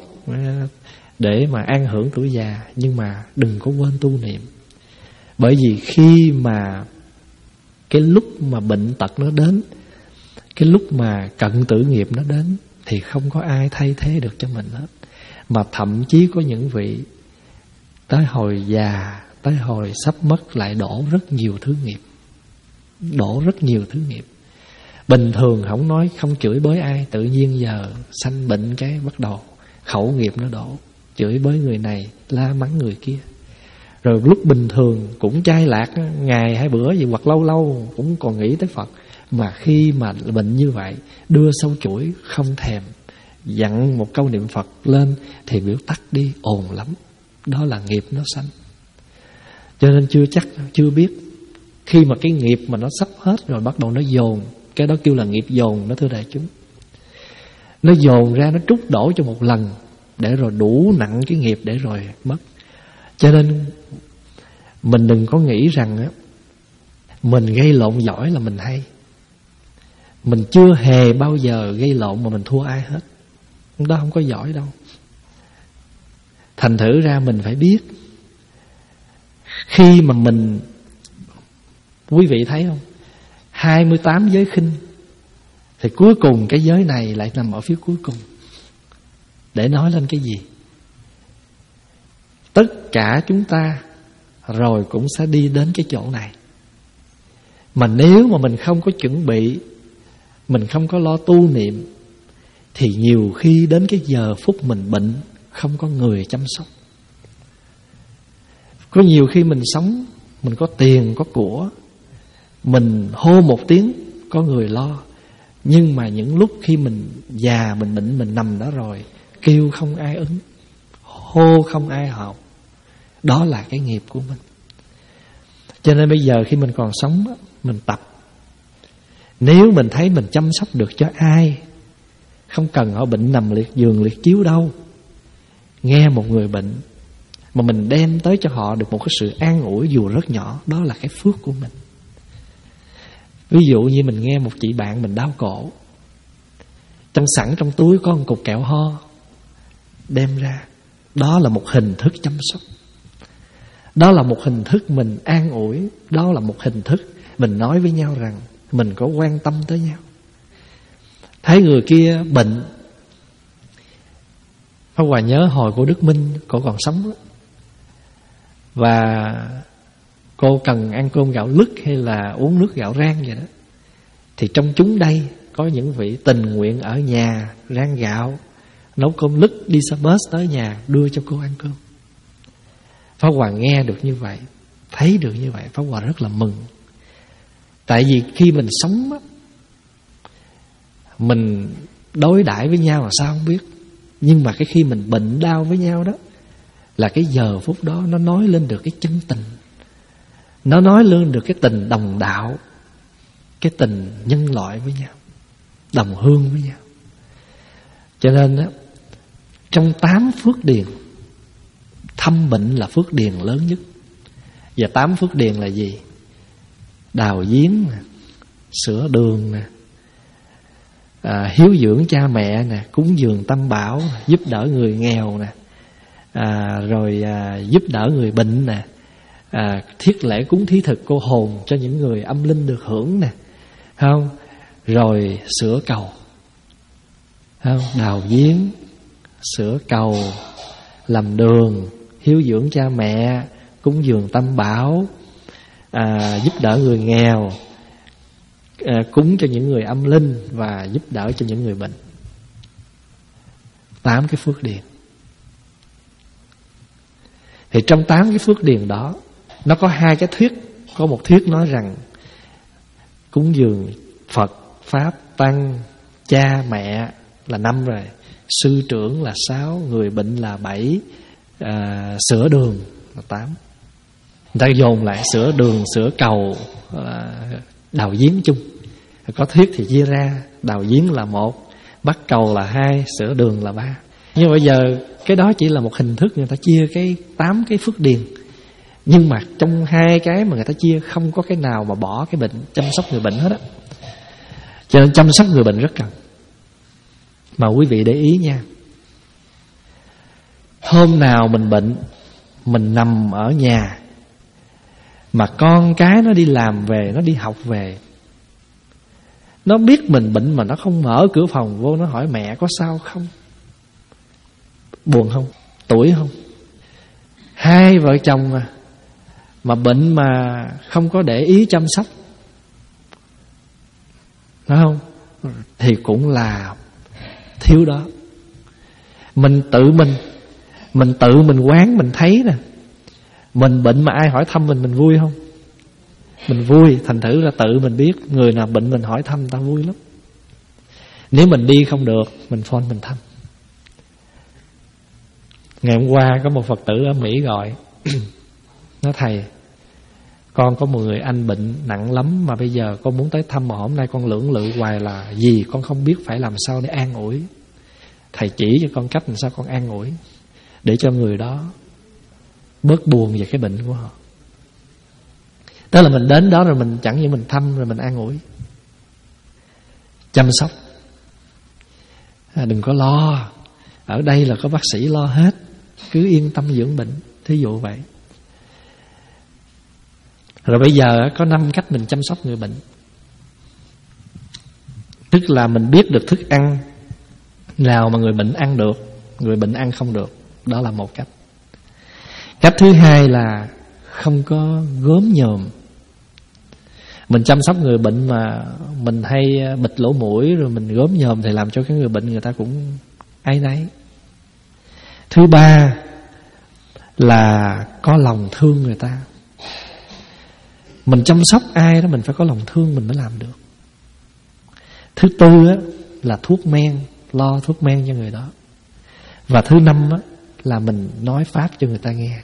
để mà an hưởng tuổi già, nhưng mà đừng có quên tu niệm. Bởi vì khi mà cái lúc mà bệnh tật nó đến, cái lúc mà cận tử nghiệp nó đến, thì không có ai thay thế được cho mình hết. Mà thậm chí có những vị tới hồi già, tới hồi sắp mất lại đổ rất nhiều thứ nghiệp. Đổ rất nhiều thứ nghiệp. Bình thường không nói, không chửi bới ai, tự nhiên giờ sanh bệnh cái bắt đầu khẩu nghiệp nó đổ, chửi bới người này, la mắng người kia. Rồi lúc bình thường cũng chai lạc ngày hai bữa gì, hoặc lâu lâu cũng còn nghĩ tới Phật. Mà khi mà bệnh như vậy, đưa sâu chuỗi không thèm, dặn một câu niệm Phật lên thì biểu tắt đi, ồn lắm. Đó là nghiệp nó sanh. Cho nên chưa chắc, chưa biết. Khi mà cái nghiệp mà nó sắp hết rồi bắt đầu nó dồn, cái đó kêu là nghiệp dồn đó thưa đại chúng. Nó dồn ra, nó trút đổ cho một lần, để rồi đủ nặng cái nghiệp để rồi mất. Cho nên mình đừng có nghĩ rằng á, mình gây lộn giỏi là mình hay. Mình chưa hề bao giờ gây lộn mà mình thua ai hết. Đó không có giỏi đâu. Thành thử ra mình phải biết, khi mà mình, quý vị thấy không, hai mươi tám giới khinh, thì cuối cùng cái giới này lại nằm ở phía cuối cùng. Để nói lên cái gì? Tất cả chúng ta rồi cũng sẽ đi đến cái chỗ này. Mà nếu mà mình không có chuẩn bị, mình không có lo tu niệm, thì nhiều khi đến cái giờ phút mình bệnh, không có người chăm sóc. Có nhiều khi mình sống, mình có tiền, có của, mình hô một tiếng có người lo. Nhưng mà những lúc khi mình già, mình bệnh, mình nằm đó rồi, kêu không ai ứng, hô không ai học. Đó là cái nghiệp của mình. Cho nên bây giờ khi mình còn sống, mình tập. Nếu mình thấy mình chăm sóc được cho ai, không cần họ bệnh nằm liệt giường liệt chiếu đâu, nghe một người bệnh mà mình đem tới cho họ được một cái sự an ủi dù rất nhỏ, đó là cái phước của mình. Ví dụ như mình nghe một chị bạn mình đau cổ, trong sẵn trong túi có một cục kẹo ho, đem ra, đó là một hình thức chăm sóc. Đó là một hình thức mình an ủi. Đó là một hình thức mình nói với nhau rằng mình có quan tâm tới nhau. Thấy người kia bệnh, Pháp Hòa nhớ hồi cô Đức Minh, cô còn sống đó, và cô cần ăn cơm gạo lứt hay là uống nước gạo rang vậy đó, thì trong chúng đây có những vị tình nguyện ở nhà rang gạo, nấu cơm lứt, đi xe bus tới nhà đưa cho cô ăn cơm. Pháp Hòa nghe được như vậy, thấy được như vậy, Pháp Hòa rất là mừng. Tại vì khi mình sống á, mình đối đãi với nhau là sao không biết, nhưng mà cái khi mình bệnh đau với nhau đó, là cái giờ phút đó nó nói lên được cái chân tình, nó nói lên được cái tình đồng đạo, cái tình nhân loại với nhau, đồng hương với nhau. Cho nên đó, trong tám phước điền, thăm bệnh là phước điền lớn nhất. Và tám phước điền là gì? Đào giếng nè, sửa đường nè, à, hiếu dưỡng cha mẹ nè, cúng dường tam bảo, giúp đỡ người nghèo nè, à, rồi à, giúp đỡ người bệnh nè, à, thiết lễ cúng thí thực cô hồn cho những người âm linh được hưởng nè, không? Rồi sửa cầu, không? Đào giếng, sửa cầu, làm đường, hiếu dưỡng cha mẹ, cúng dường tam bảo, à, giúp đỡ người nghèo, à, cúng cho những người âm linh và giúp đỡ cho những người bệnh. Tám cái phước điền. Thì trong tám cái phước điền đó, nó có hai cái thuyết. Có một thuyết nói rằng cúng dường Phật, Pháp, Tăng, cha, mẹ là năm rồi, sư trưởng là sáu, người bệnh là bảy, à, sửa đường là tám. Người ta dồn lại sửa đường, sửa cầu, à, đào giếng chung. Có thuyết thì chia ra, đào giếng là một, bắt cầu là hai, sửa đường là ba. Nhưng bây giờ cái đó chỉ là một hình thức người ta chia cái tám cái phước điền. Nhưng mà trong hai cái mà người ta chia, không có cái nào mà bỏ cái bệnh, chăm sóc người bệnh hết á. Cho nên chăm sóc người bệnh rất cần. Mà quý vị để ý nha, hôm nào mình bệnh, mình nằm ở nhà, mà con cái nó đi làm về, nó đi học về, nó biết mình bệnh mà nó không mở cửa phòng vô, nó hỏi mẹ có sao không, buồn không, tuổi không. Hai vợ chồng mà Mà bệnh mà không có để ý chăm sóc, phải không, thì cũng là thiếu đó. Mình tự mình Mình tự mình quán, mình thấy nè, mình bệnh mà ai hỏi thăm mình, mình vui không? Mình vui. Thành thử là tự mình biết, người nào bệnh mình hỏi thăm ta vui lắm. Nếu mình đi không được, mình phone mình thăm. Ngày hôm qua có một Phật tử ở Mỹ gọi nói thầy, con có một người anh bệnh nặng lắm, mà bây giờ con muốn tới thăm, mà hôm nay con lưỡng lự hoài là gì, con không biết phải làm sao để an ủi. Thầy chỉ cho con cách làm sao con an ủi, để cho người đó bớt buồn về cái bệnh của họ. Tức là mình đến đó rồi mình chẳng như mình thăm rồi mình an ủi, chăm sóc. À, đừng có lo, ở đây là có bác sĩ lo hết, cứ yên tâm dưỡng bệnh, thí dụ vậy. Rồi bây giờ có năm cách mình chăm sóc người bệnh. Tức là mình biết được thức ăn nào mà người bệnh ăn được, người bệnh ăn không được. Đó là một cách. Cách thứ hai là không có gớm nhòm. Mình chăm sóc người bệnh mà mình hay bịt lỗ mũi rồi mình gớm nhòm thì làm cho cái người bệnh người ta cũng áy náy. Thứ ba là có lòng thương người ta. Mình chăm sóc ai đó mình phải có lòng thương mình mới làm được. Thứ tư á, là thuốc men, lo thuốc men cho người đó. Và thứ năm á, là mình nói pháp cho người ta nghe.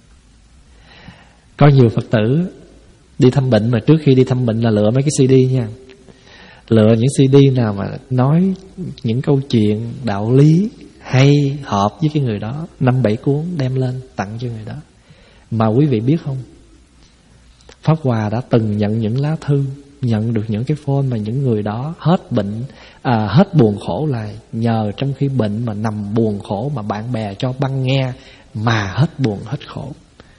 Có nhiều Phật tử đi thăm bệnh mà trước khi đi thăm bệnh là lựa mấy cái xê đê nha. Lựa những xê đê nào mà nói những câu chuyện đạo lý hay hợp với cái người đó, năm bảy cuốn đem lên tặng cho người đó. Mà quý vị biết không, Pháp Hòa đã từng nhận những lá thư, nhận được những cái phone mà những người đó hết bệnh, à, hết buồn khổ là nhờ trong khi bệnh mà nằm buồn khổ mà bạn bè cho băng nghe mà hết buồn hết khổ.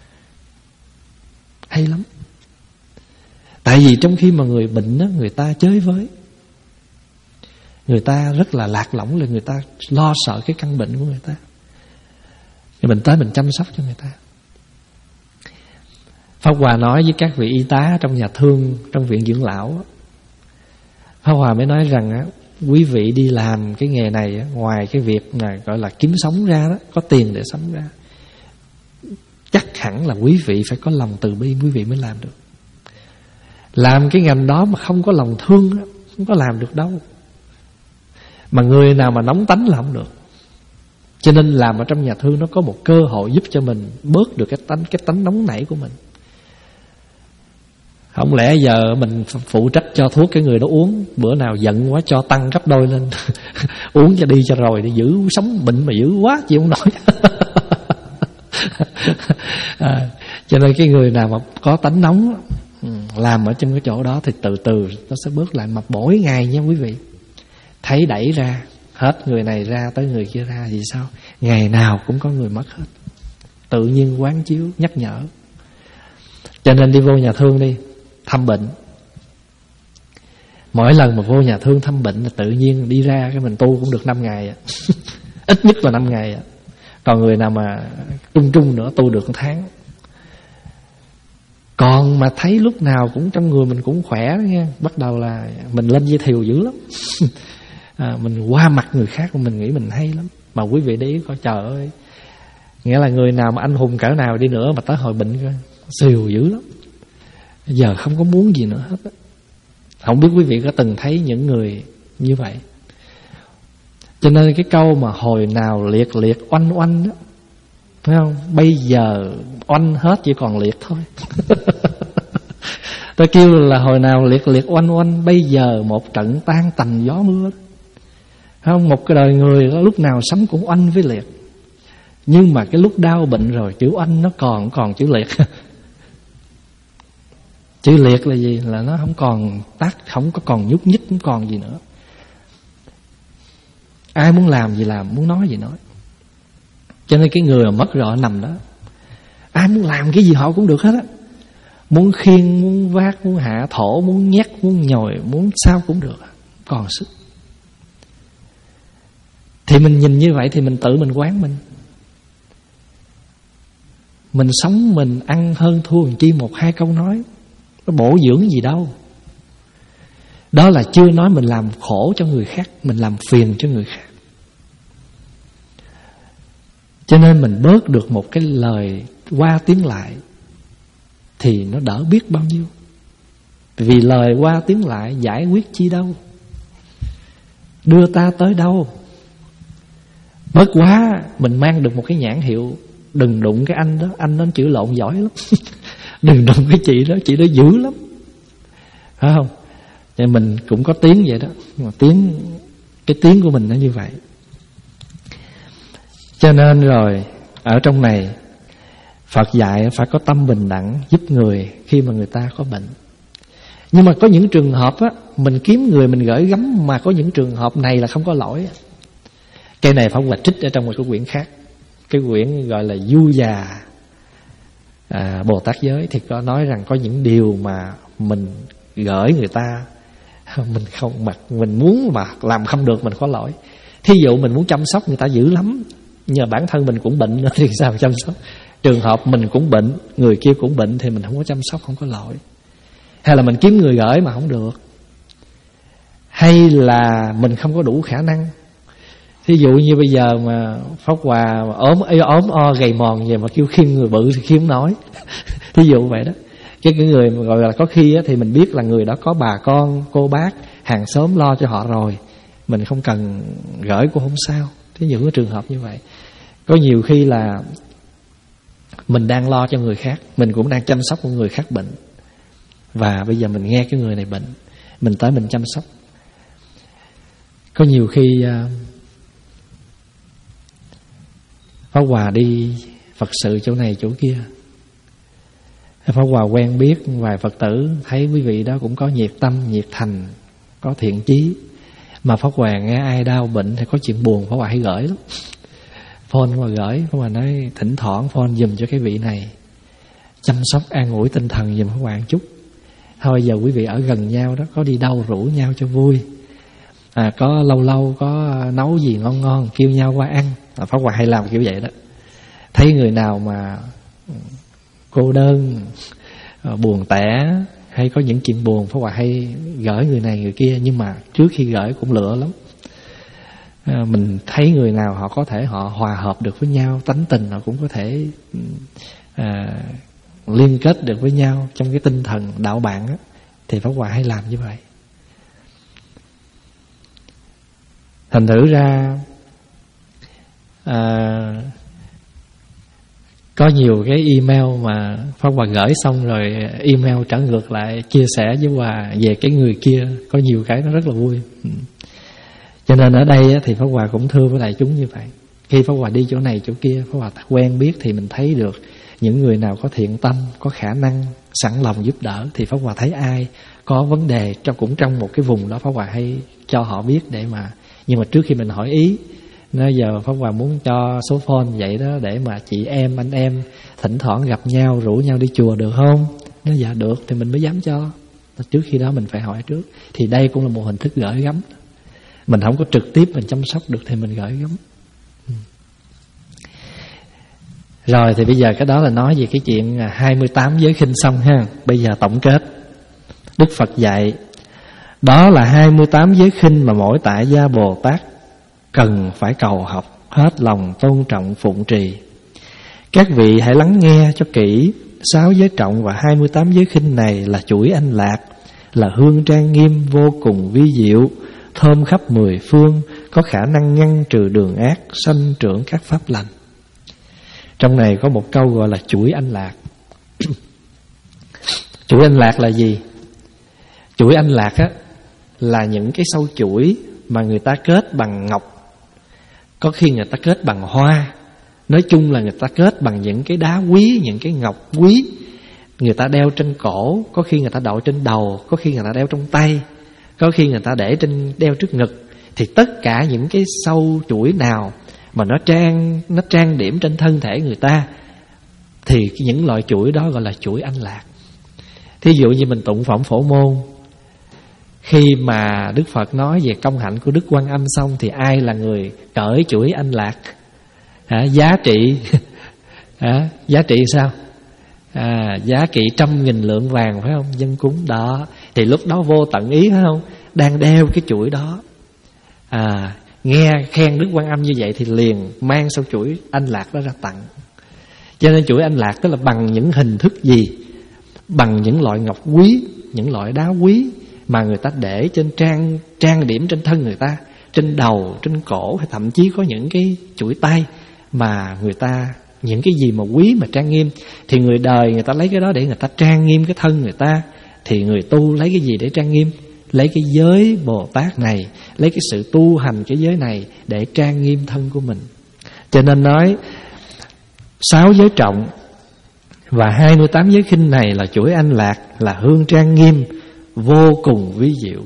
Hay lắm. Tại vì trong khi mà người bệnh đó, người ta chơi với, người ta rất là lạc lõng, là người ta lo sợ cái căn bệnh của người ta, thì mình tới mình chăm sóc cho người ta. Pháp Hòa nói với các vị y tá trong nhà thương, trong viện dưỡng lão, Pháp Hòa mới nói rằng á, quý vị đi làm cái nghề này á, ngoài cái việc này gọi là kiếm sống ra đó, có tiền để sống ra, chắc hẳn là quý vị phải có lòng từ bi quý vị mới làm được. Làm cái ngành đó mà không có lòng thương á, không có làm được đâu. Mà người nào mà nóng tánh là không được. Cho nên làm ở trong nhà thương nó có một cơ hội giúp cho mình bớt được cái tánh cái tánh nóng nảy của mình. Không lẽ giờ mình phụ trách cho thuốc cái người đó uống, bữa nào giận quá cho tăng gấp đôi lên uống cho đi cho rồi, để giữ sống bệnh mà giữ quá chịu không nổi. À, cho nên cái người nào mà có tánh nóng làm ở trong cái chỗ đó thì từ từ nó sẽ bớt lại. Mà mỗi ngày nha quý vị, thấy đẩy ra hết người này ra tới người kia ra thì sao, ngày nào cũng có người mất hết. Tự nhiên quán chiếu nhắc nhở. Cho nên đi vô nhà thương đi thăm bệnh, mỗi lần mà vô nhà thương thăm bệnh là tự nhiên đi ra cái mình tu cũng được năm ngày ít nhất là năm ngày. Còn người nào mà trung trung nữa tu được một tháng. Còn mà thấy lúc nào cũng trong người mình cũng khỏe đó nha, bắt đầu là mình lên dây thiều dữ lắm. À, mình qua mặt người khác mình nghĩ mình hay lắm. Mà quý vị để ý coi, trời ơi, nghĩa là người nào mà anh hùng cỡ nào đi nữa mà tới hồi bệnh coi xìu dữ lắm, giờ không có muốn gì nữa hết á. Không biết quý vị có từng thấy những người như vậy. Cho nên cái câu mà hồi nào liệt liệt oanh oanh đó, phải không? Bây giờ oanh hết chỉ còn liệt thôi. Ta kêu là hồi nào liệt liệt oanh oanh, bây giờ một trận tan tành gió mưa. Không, một cái đời người đó, lúc nào sống cũng oanh với liệt. Nhưng mà cái lúc đau bệnh rồi, chữ oanh nó còn còn chữ liệt. Chữ liệt là gì? Là nó không còn tác, không có còn nhúc nhích, không còn gì nữa. Ai muốn làm gì làm, muốn nói gì nói. Cho nên cái người mà mất rồi nằm đó, ai muốn làm cái gì họ cũng được hết á. Muốn khiêng, muốn vác, muốn hạ thổ, muốn nhét, muốn nhồi, muốn sao cũng được, còn sức. Thì mình nhìn như vậy thì mình tự mình quán mình. Mình sống mình ăn hơn thua làm chi một hai câu nói, nó bổ dưỡng gì đâu. Đó là chưa nói mình làm khổ cho người khác, mình làm phiền cho người khác. Cho nên mình bớt được một cái lời qua tiếng lại thì nó đỡ biết bao nhiêu. Vì lời qua tiếng lại giải quyết chi đâu, đưa ta tới đâu. Bớt quá mình mang được một cái nhãn hiệu, đừng đụng cái anh đó, anh nó chữ lộn giỏi lắm. Đừng đụng cái chị đó, chị đó dữ lắm, phải không? Thì mình cũng có tiếng vậy đó, mà tiếng cái tiếng của mình nó như vậy. Cho nên rồi ở trong này Phật dạy phải có tâm bình đẳng, giúp người khi mà người ta có bệnh. Nhưng mà có những trường hợp á, mình kiếm người mình gửi gắm, mà có những trường hợp này là không có lỗi. Cái này phải hoạch trích ở trong một cái quyển khác, cái quyển gọi là Du Già à, Bồ Tát Giới, thì có nói rằng có những điều mà mình gửi người ta mình không mặc, mình muốn mà làm không được, mình có lỗi. Thí dụ mình muốn chăm sóc người ta dữ lắm, nhờ bản thân mình cũng bệnh nữa thì sao mà chăm sóc. Trường hợp mình cũng bệnh, người kia cũng bệnh thì mình không có chăm sóc, không có lỗi. Hay là mình kiếm người gửi mà không được, hay là mình không có đủ khả năng. Thí dụ như bây giờ mà Pháp Hòa ốm ốm o gầy mòn vậy mà kêu khiêng người bự thì khiêng không nổi. Thí dụ vậy đó. Cái cái người mà gọi là có khi á, thì mình biết là người đó có bà con, cô bác, hàng xóm lo cho họ rồi, mình không cần gửi cũng không sao. Thí dụ cái trường hợp như vậy. Có nhiều khi là mình đang lo cho người khác, mình cũng đang chăm sóc một người khác bệnh, và bây giờ mình nghe cái người này bệnh, mình tới mình chăm sóc. Có nhiều khi Pháp Hòa đi Phật sự chỗ này chỗ kia, Pháp Hòa quen biết vài Phật tử, thấy quý vị đó cũng có nhiệt tâm, nhiệt thành, có thiện chí. Mà Pháp Hòa nghe ai đau bệnh hay có chuyện buồn, Pháp Hòa hay gửi lắm. Phone Pháp Hòa gửi, Pháp Hòa nói thỉnh thoảng phone dùm cho cái vị này, chăm sóc an ủi tinh thần dùm Pháp Hòa một chút. Thôi giờ quý vị ở gần nhau đó, có đi đâu rủ nhau cho vui, à, có lâu lâu có nấu gì ngon ngon kêu nhau qua ăn. à, Pháp Hòa hay làm kiểu vậy đó. Thấy người nào mà cô đơn, buồn tẻ, hay có những chuyện buồn, Pháp Hòa hay gửi người này người kia. Nhưng mà trước khi gửi cũng lựa lắm. à, Mình thấy người nào họ có thể họ hòa hợp được với nhau, tánh tình họ cũng có thể à, liên kết được với nhau trong cái tinh thần đạo bạn á, thì Pháp Hòa hay làm như vậy. Thành thử ra à, có nhiều cái email mà Pháp Hòa gửi xong rồi email trả ngược lại chia sẻ với Hòa về cái người kia, có nhiều cái nó rất là vui. Cho nên ở đây thì Pháp Hòa cũng thưa với đại chúng như vậy. Khi Pháp Hòa đi chỗ này chỗ kia, Pháp Hòa quen biết thì mình thấy được những người nào có thiện tâm, có khả năng, sẵn lòng giúp đỡ, thì Pháp Hòa thấy ai có vấn đề trong cũng trong một cái vùng đó, Pháp Hòa hay cho họ biết để mà. Nhưng mà trước khi mình hỏi ý, nói giờ Pháp Hòa muốn cho số phone vậy đó, để mà chị em, anh em thỉnh thoảng gặp nhau, rủ nhau đi chùa được không? Nói dạ được, thì mình mới dám cho. Trước khi đó mình phải hỏi trước. Thì đây cũng là một hình thức gửi gắm. Mình không có trực tiếp mình chăm sóc được thì mình gửi gắm. Rồi thì bây giờ cái đó là nói về cái chuyện hai mươi tám giới khinh xong ha. Bây giờ tổng kết. Đức Phật dạy đó là hai mươi tám giới khinh mà mỗi tại gia Bồ Tát cần phải cầu học, hết lòng tôn trọng phụng trì. Các vị hãy lắng nghe cho kỹ. Sáu giới trọng và hai mươi tám giới khinh này là chuỗi anh lạc, là hương trang nghiêm vô cùng vi diệu, thơm khắp mười phương, có khả năng ngăn trừ đường ác, sanh trưởng các pháp lành. Trong này có một câu gọi là chuỗi anh lạc. Chuỗi anh lạc là gì? Chuỗi anh lạc á, là những cái sâu chuỗi mà người ta kết bằng ngọc, có khi người ta kết bằng hoa. Nói chung là người ta kết bằng những cái đá quý, những cái ngọc quý. Người ta đeo trên cổ, có khi người ta đội trên đầu, có khi người ta đeo trong tay, có khi người ta để trên đeo trước ngực. Thì tất cả những cái sâu chuỗi nào mà nó trang nó trang điểm trên thân thể người ta, thì những loại chuỗi đó gọi là chuỗi anh lạc. Thí dụ như mình tụng phẩm Phổ Môn, khi mà Đức Phật nói về công hạnh của Đức Quan Âm xong, thì ai là người cởi chuỗi anh lạc? Hả? Giá trị Hả? Giá trị sao? À, giá trị trăm nghìn lượng vàng phải không? Dân cúng đó. Thì lúc đó vô tận ý phải không? Đang đeo cái chuỗi đó. À, nghe khen Đức Quan Âm như vậy thì liền mang sau chuỗi anh lạc đó ra tặng. Cho nên chuỗi anh lạc tức là bằng những hình thức gì? Bằng những loại ngọc quý, những loại đá quý mà người ta để trên trang trang điểm trên thân người ta, trên đầu, trên cổ, hay thậm chí có những cái chuỗi tay mà người ta, những cái gì mà quý mà trang nghiêm, thì người đời người ta lấy cái đó để người ta trang nghiêm cái thân người ta. Thì người tu lấy cái gì để trang nghiêm? Lấy cái giới Bồ Tát này, lấy cái sự tu hành cái giới này để trang nghiêm thân của mình. Cho nên nói sáu giới trọng và hai mươi tám giới khinh này là chuỗi anh lạc, là hương trang nghiêm vô cùng vi diệu,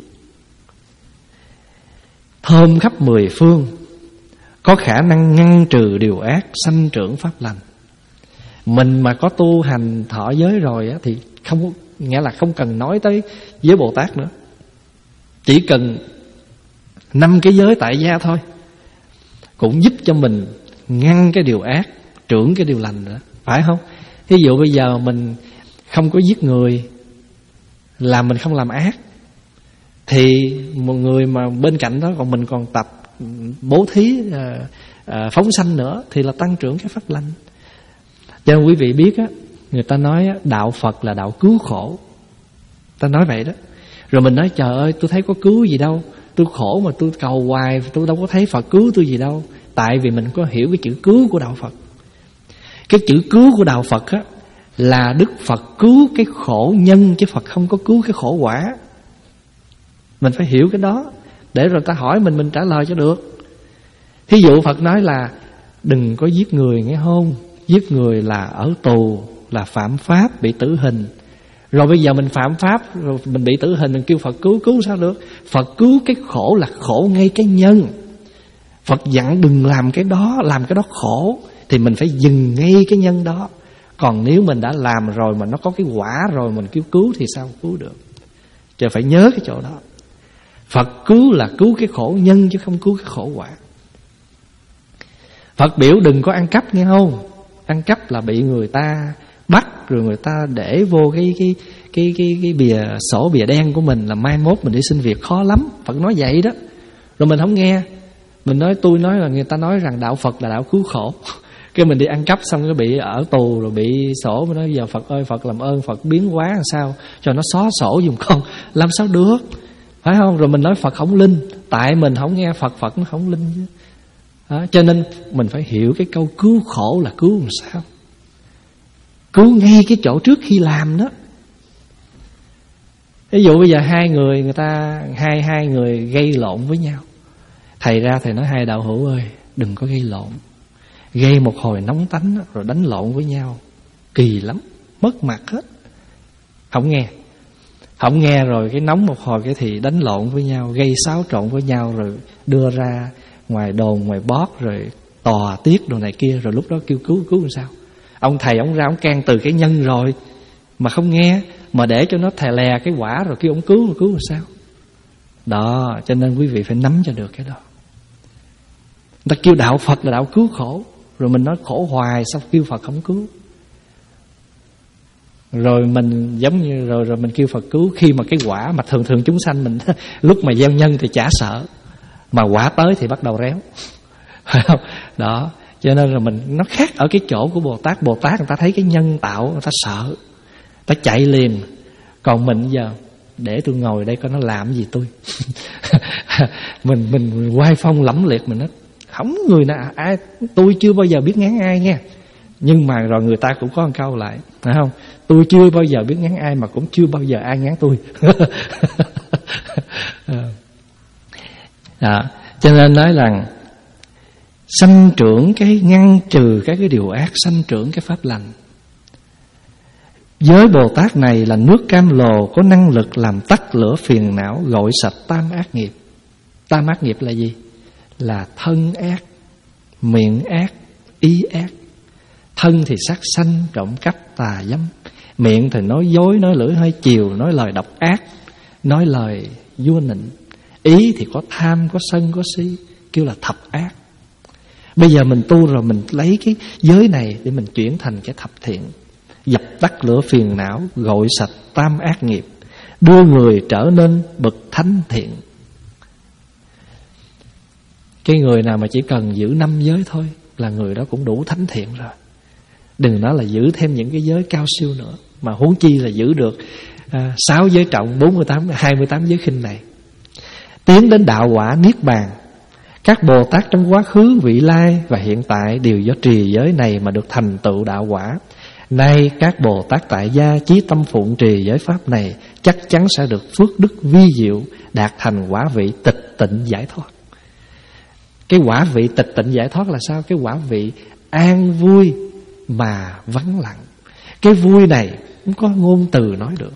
thơm khắp mười phương, có khả năng ngăn trừ điều ác, sanh trưởng pháp lành. Mình mà có tu hành thọ giới rồi á, thì không, nghĩa là không cần nói tới giới Bồ Tát nữa, chỉ cần năm cái giới tại gia thôi cũng giúp cho mình ngăn cái điều ác, trưởng cái điều lành nữa, phải không? Thí dụ bây giờ mình không có giết người, là mình không làm ác, thì một người mà bên cạnh đó còn mình còn tập bố thí, à, à, phóng sanh nữa, thì là tăng trưởng cái pháp lành. Cho nên quý vị biết á, người ta nói á, đạo Phật là đạo cứu khổ. Ta nói vậy đó. Rồi mình nói trời ơi, tôi thấy có cứu gì đâu, tôi khổ mà tôi cầu hoài, tôi đâu có thấy Phật cứu tôi gì đâu. Tại vì mình có hiểu cái chữ cứu của đạo Phật. Cái chữ cứu của đạo Phật á, là Đức Phật cứu cái khổ nhân, chứ Phật không có cứu cái khổ quả. Mình phải hiểu cái đó, để rồi ta hỏi mình, mình trả lời cho được. Thí dụ Phật nói là đừng có giết người nghe không? Giết người là ở tù, là phạm pháp, bị tử hình. Rồi bây giờ mình phạm pháp, rồi mình bị tử hình, mình kêu Phật cứu, cứu sao được? Phật cứu cái khổ là khổ ngay cái nhân. Phật dặn đừng làm cái đó, làm cái đó khổ, thì mình phải dừng ngay cái nhân đó. Còn nếu mình đã làm rồi mà nó có cái quả rồi, mình kêu cứu thì sao cứu được? Chứ phải nhớ cái chỗ đó. Phật cứu là cứu cái khổ nhân chứ không cứu cái khổ quả. Phật biểu đừng có ăn cắp nghe không? Ăn cắp là bị người ta bắt, rồi người ta để vô cái cái cái cái cái bìa sổ bìa đen của mình, là mai mốt mình đi xin việc khó lắm. Phật nói vậy đó. Rồi mình không nghe. Mình nói tôi nói là người ta nói rằng đạo Phật là đạo cứu khổ. Cái mình đi ăn cắp xong cái bị ở tù, rồi bị sổ. Mình nói giờ Phật ơi, Phật làm ơn, Phật biến hóa làm sao cho nó xóa sổ giùm con. Làm sao được, phải không? Rồi mình nói Phật không linh, tại mình không nghe Phật, Phật nó không linh chứ. Đó, cho nên mình phải hiểu cái câu cứu khổ là cứu làm sao. Cứu ngay cái chỗ trước khi làm đó. Ví dụ bây giờ hai người, người ta hai hai người gây lộn với nhau. Thầy ra thầy nói hai đạo hữu ơi, đừng có gây lộn. Gây một hồi nóng tánh rồi đánh lộn với nhau, kỳ lắm, mất mặt hết. Không nghe. Không nghe rồi cái nóng một hồi cái thì đánh lộn với nhau, gây xáo trộn với nhau, rồi đưa ra ngoài đồn, ngoài bót, rồi tòa tiết đồ này kia. Rồi lúc đó kêu cứu, cứu làm sao? Ông thầy ông ra ông can từ cái nhân rồi mà không nghe, mà để cho nó thè lè cái quả rồi kêu ông cứu, rồi cứu làm sao? Đó, cho nên quý vị phải nắm cho được cái đó. Người ta kêu đạo Phật là đạo cứu khổ, rồi mình nói khổ hoài sao kêu Phật không cứu. Rồi mình giống như rồi rồi mình kêu Phật cứu khi mà cái quả mà thường thường chúng sanh mình lúc mà gieo nhân thì chả sợ, mà quả tới thì bắt đầu réo. Phải không? Đó, cho nên là mình nó khác ở cái chỗ của Bồ Tát. Bồ Tát người ta thấy cái nhân tạo, người ta sợ, người ta chạy liền. Còn mình giờ để tôi ngồi đây coi nó làm gì tôi. mình mình oai phong lẫm liệt, mình nói không người nào ai, tôi chưa bao giờ biết ngán ai nghe. Nhưng mà rồi người ta cũng có một câu lại, phải không? Tôi chưa bao giờ biết ngán ai, mà cũng chưa bao giờ ai ngán tôi. Đó, cho nên nói rằng sanh trưởng cái ngăn trừ các cái điều ác, sanh trưởng cái pháp lành. Giới Bồ Tát này là nước cam lồ, có năng lực làm tắt lửa phiền não, gội sạch tam ác nghiệp. Tam ác nghiệp là gì? Là thân ác, miệng ác, ý ác. Thân thì sát sanh, trộm cắp, tà dâm. Miệng thì nói dối, nói lưỡi hơi chiều, nói lời độc ác, nói lời vua nịnh. Ý thì có tham, có sân, có si, kêu là thập ác. Bây giờ mình tu rồi, mình lấy cái giới này để mình chuyển thành cái thập thiện, dập tắt lửa phiền não, gội sạch tam ác nghiệp, đưa người trở nên bậc thánh thiện. Cái người nào mà chỉ cần giữ năm giới thôi là người đó cũng đủ thánh thiện rồi. Đừng nói là giữ thêm những cái giới cao siêu nữa, mà huống chi là giữ được à, sáu giới trọng, bốn mươi tám, hai mươi tám giới khinh này. Tiến đến đạo quả niết bàn. Các Bồ Tát trong quá khứ, vị lai và hiện tại đều do trì giới này mà được thành tựu đạo quả. Nay các Bồ Tát tại gia chí tâm phụng trì giới pháp này, chắc chắn sẽ được phước đức vi diệu, đạt thành quả vị tịch tịnh giải thoát. Cái quả vị tịch tịnh giải thoát là sao? Cái quả vị an vui mà vắng lặng. Cái vui này không có ngôn từ nói được.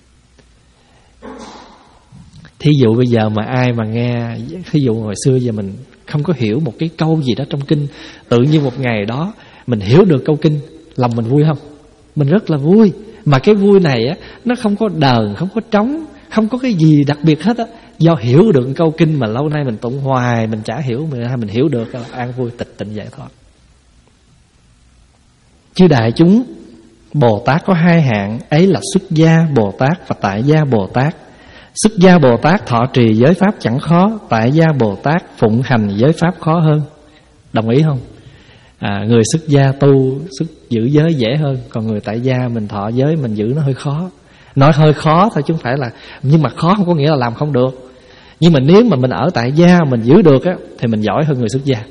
Thí dụ bây giờ mà ai mà nghe, thí dụ hồi xưa giờ mình không có hiểu một cái câu gì đó trong kinh, tự nhiên một ngày đó mình hiểu được câu kinh, lòng mình vui không? Mình rất là vui. Mà cái vui này á, nó không có đờn, không có trống, không có cái gì đặc biệt hết á. Do hiểu được câu kinh mà lâu nay mình tụng hoài, mình chả hiểu, mình, mình hiểu được là an vui tịch tịnh giải thoát. Chư đại chúng, Bồ Tát có hai hạng, ấy là xuất gia Bồ Tát và tại gia Bồ Tát. Xuất gia Bồ Tát thọ trì giới pháp chẳng khó, tại gia Bồ Tát phụng hành giới pháp khó hơn. Đồng ý không? À, người xuất gia tu sức giữ giới dễ hơn, còn người tại gia mình thọ giới mình giữ nó hơi khó. Nói hơi khó thôi chứ không phải là, nhưng mà khó không có nghĩa là làm không được. Nhưng mà nếu mà mình ở tại gia mình giữ được á, thì mình giỏi hơn người xuất gia.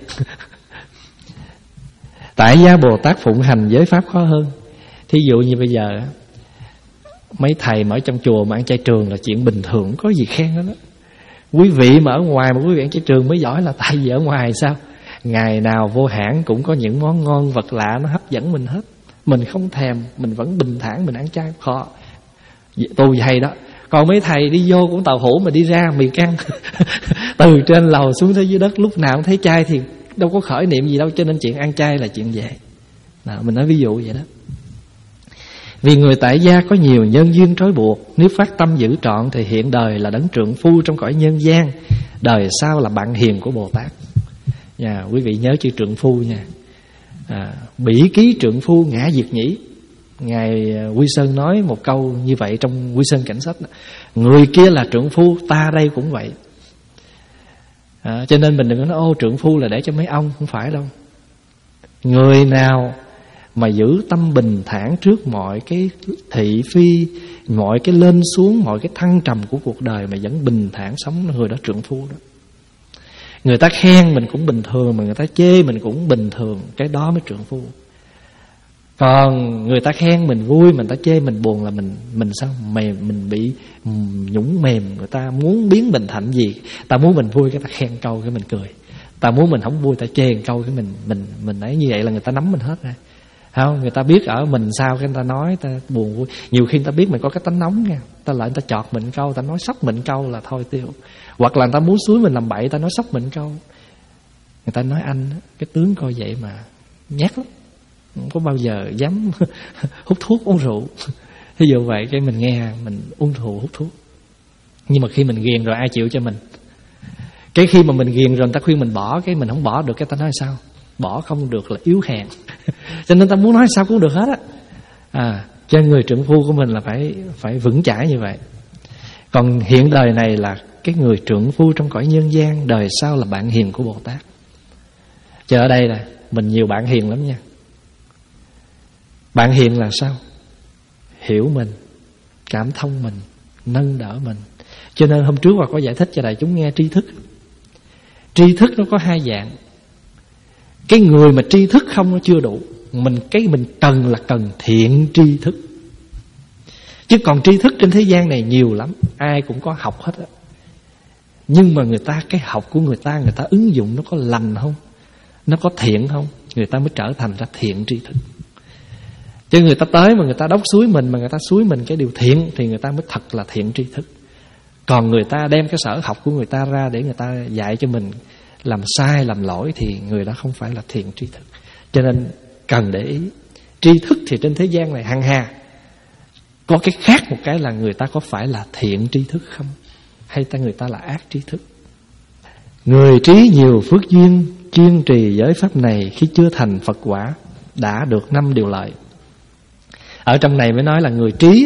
Tại gia Bồ Tát phụng hành giới pháp khó hơn. Thí dụ như bây giờ mấy thầy mà ở trong chùa mà ăn chay trường là chuyện bình thường, có gì khen đó đó. Quý vị mà ở ngoài mà quý vị ăn chay trường mới giỏi, là tại vì ở ngoài sao Ngày nào vô hãng cũng có những món ngon vật lạ nó hấp dẫn mình hết. Mình không thèm, mình vẫn bình thản mình ăn chay. Khó tu hay đó. Còn mấy thầy đi vô cũng tàu hủ mà đi ra mì căng từ trên lầu xuống tới dưới đất, lúc nào cũng thấy chay thì đâu có khởi niệm gì đâu. Cho nên chuyện ăn chay là chuyện dễ. Đó, mình nói ví dụ vậy đó. Vì người tại gia có nhiều nhân duyên trói buộc, nếu phát tâm giữ trọn thì hiện đời là đấng trượng phu trong cõi nhân gian, đời sau là bạn hiền của Bồ Tát. Nha, quý vị nhớ chữ trượng phu nha. À, bỉ ký trượng phu ngã diệt nhĩ. Ngài Quy Sơn nói một câu như vậy trong Quy Sơn Cảnh Sách. Người kia là trượng phu, ta đây cũng vậy. À, cho nên mình đừng có nói ô trượng phu là để cho mấy ông, không phải đâu. Người nào mà giữ tâm bình thản trước mọi cái thị phi, mọi cái lên xuống, mọi cái thăng trầm của cuộc đời mà vẫn bình thản sống, người đó trượng phu đó. Người ta khen mình cũng bình thường, mà người ta chê mình cũng bình thường, cái đó mới trượng phu. Còn người ta khen mình vui, mình ta chê mình buồn là mình mình sao mềm, mình bị nhũng mềm. Người ta muốn biến mình thành gì, ta muốn mình vui cái ta khen câu cái mình cười, ta muốn mình không vui ta chê một câu cái mình mình mình ấy, như vậy là người ta nắm mình hết rồi. Không, người ta biết ở mình sao cái người ta nói ta buồn vui. Nhiều khi người ta biết mình có cái tánh nóng nha, ta lại người ta chọt mình câu, ta nói sốc mình câu là thôi tiêu. Hoặc là người ta muốn xúi mình làm bậy, ta nói sốc mình câu. Người ta nói anh cái tướng coi vậy mà nhát lắm, không có bao giờ dám hút thuốc uống rượu. Ví dụ vậy cái mình nghe mình uống rượu hút thuốc. Nhưng mà khi mình ghiền rồi ai chịu cho mình. Cái khi mà mình ghiền rồi người ta khuyên mình bỏ, cái mình không bỏ được, cái ta nói sao bỏ không được là yếu hèn. Cho nên ta muốn nói sao cũng được hết á. À, cho nên người trượng phu của mình là phải phải vững chãi như vậy. Còn hiện đời này là cái người trượng phu trong cõi nhân gian, đời sau là bạn hiền của Bồ Tát. Chứ ở đây là mình nhiều bạn hiền lắm nha. Bạn hiền là sao? Hiểu mình, cảm thông mình, nâng đỡ mình. Cho nên hôm trước Hòa có giải thích cho đại chúng nghe tri thức. Tri thức nó có hai dạng. Cái người mà tri thức không nó chưa đủ. Mình cái mình cần là cần thiện tri thức. Chứ còn tri thức trên thế gian này nhiều lắm, ai cũng có học hết á. Nhưng mà người ta, cái học của người ta, người ta ứng dụng nó có lành không, nó có thiện không, người ta mới trở thành ra thiện tri thức. Chứ người ta tới mà người ta đốc suối mình, mà người ta suối mình cái điều thiện, thì người ta mới thật là thiện tri thức. Còn người ta đem cái sở học của người ta ra để người ta dạy cho mình làm sai, làm lỗi, thì người đó không phải là thiện tri thức. Cho nên cần để ý. Tri thức thì trên thế gian này hằng hà. Có cái khác một cái là người ta có phải là thiện tri thức không, hay ta người ta là ác tri thức. Người trí nhiều phước duyên, kiên trì giới pháp này, khi chưa thành Phật quả đã được năm điều lợi. Ở trong này mới nói là người trí,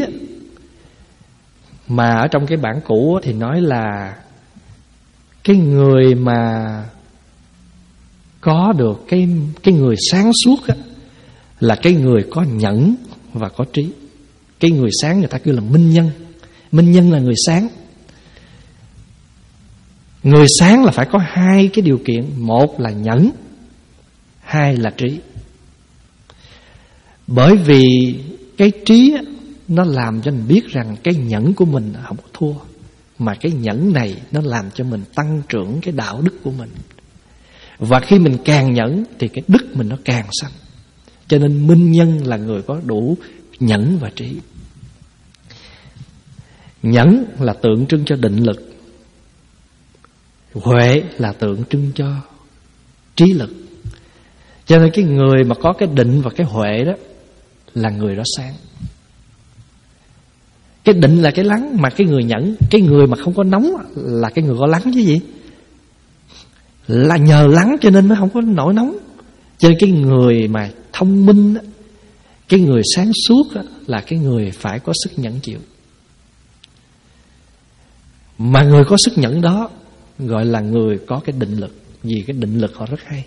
mà ở trong cái bản cũ thì nói là cái người mà có được cái, cái người sáng suốt là cái người có nhẫn và có trí. Cái người sáng người ta kêu là minh nhân. Minh nhân là người sáng. Người sáng là phải có hai cái điều kiện. Một là nhẫn, hai là trí. Bởi vì cái trí nó làm cho mình biết rằng cái nhẫn của mình không có thua, mà cái nhẫn này nó làm cho mình tăng trưởng cái đạo đức của mình. Và khi mình càng nhẫn thì cái đức mình nó càng sanh. Cho nên minh nhân là người có đủ nhẫn và trí. Nhẫn là tượng trưng cho định lực, huệ là tượng trưng cho trí lực. Cho nên cái người mà có cái định và cái huệ đó là người đó sáng. Cái định là cái lắng, mà cái người nhẫn, cái người mà không có nóng là cái người có lắng chứ gì. Là nhờ lắng cho nên mới không có nổi nóng. Cho nên cái người mà thông minh, cái người sáng suốt là cái người phải có sức nhẫn chịu. Mà người có sức nhẫn đó gọi là người có cái định lực. Vì cái định lực họ rất hay.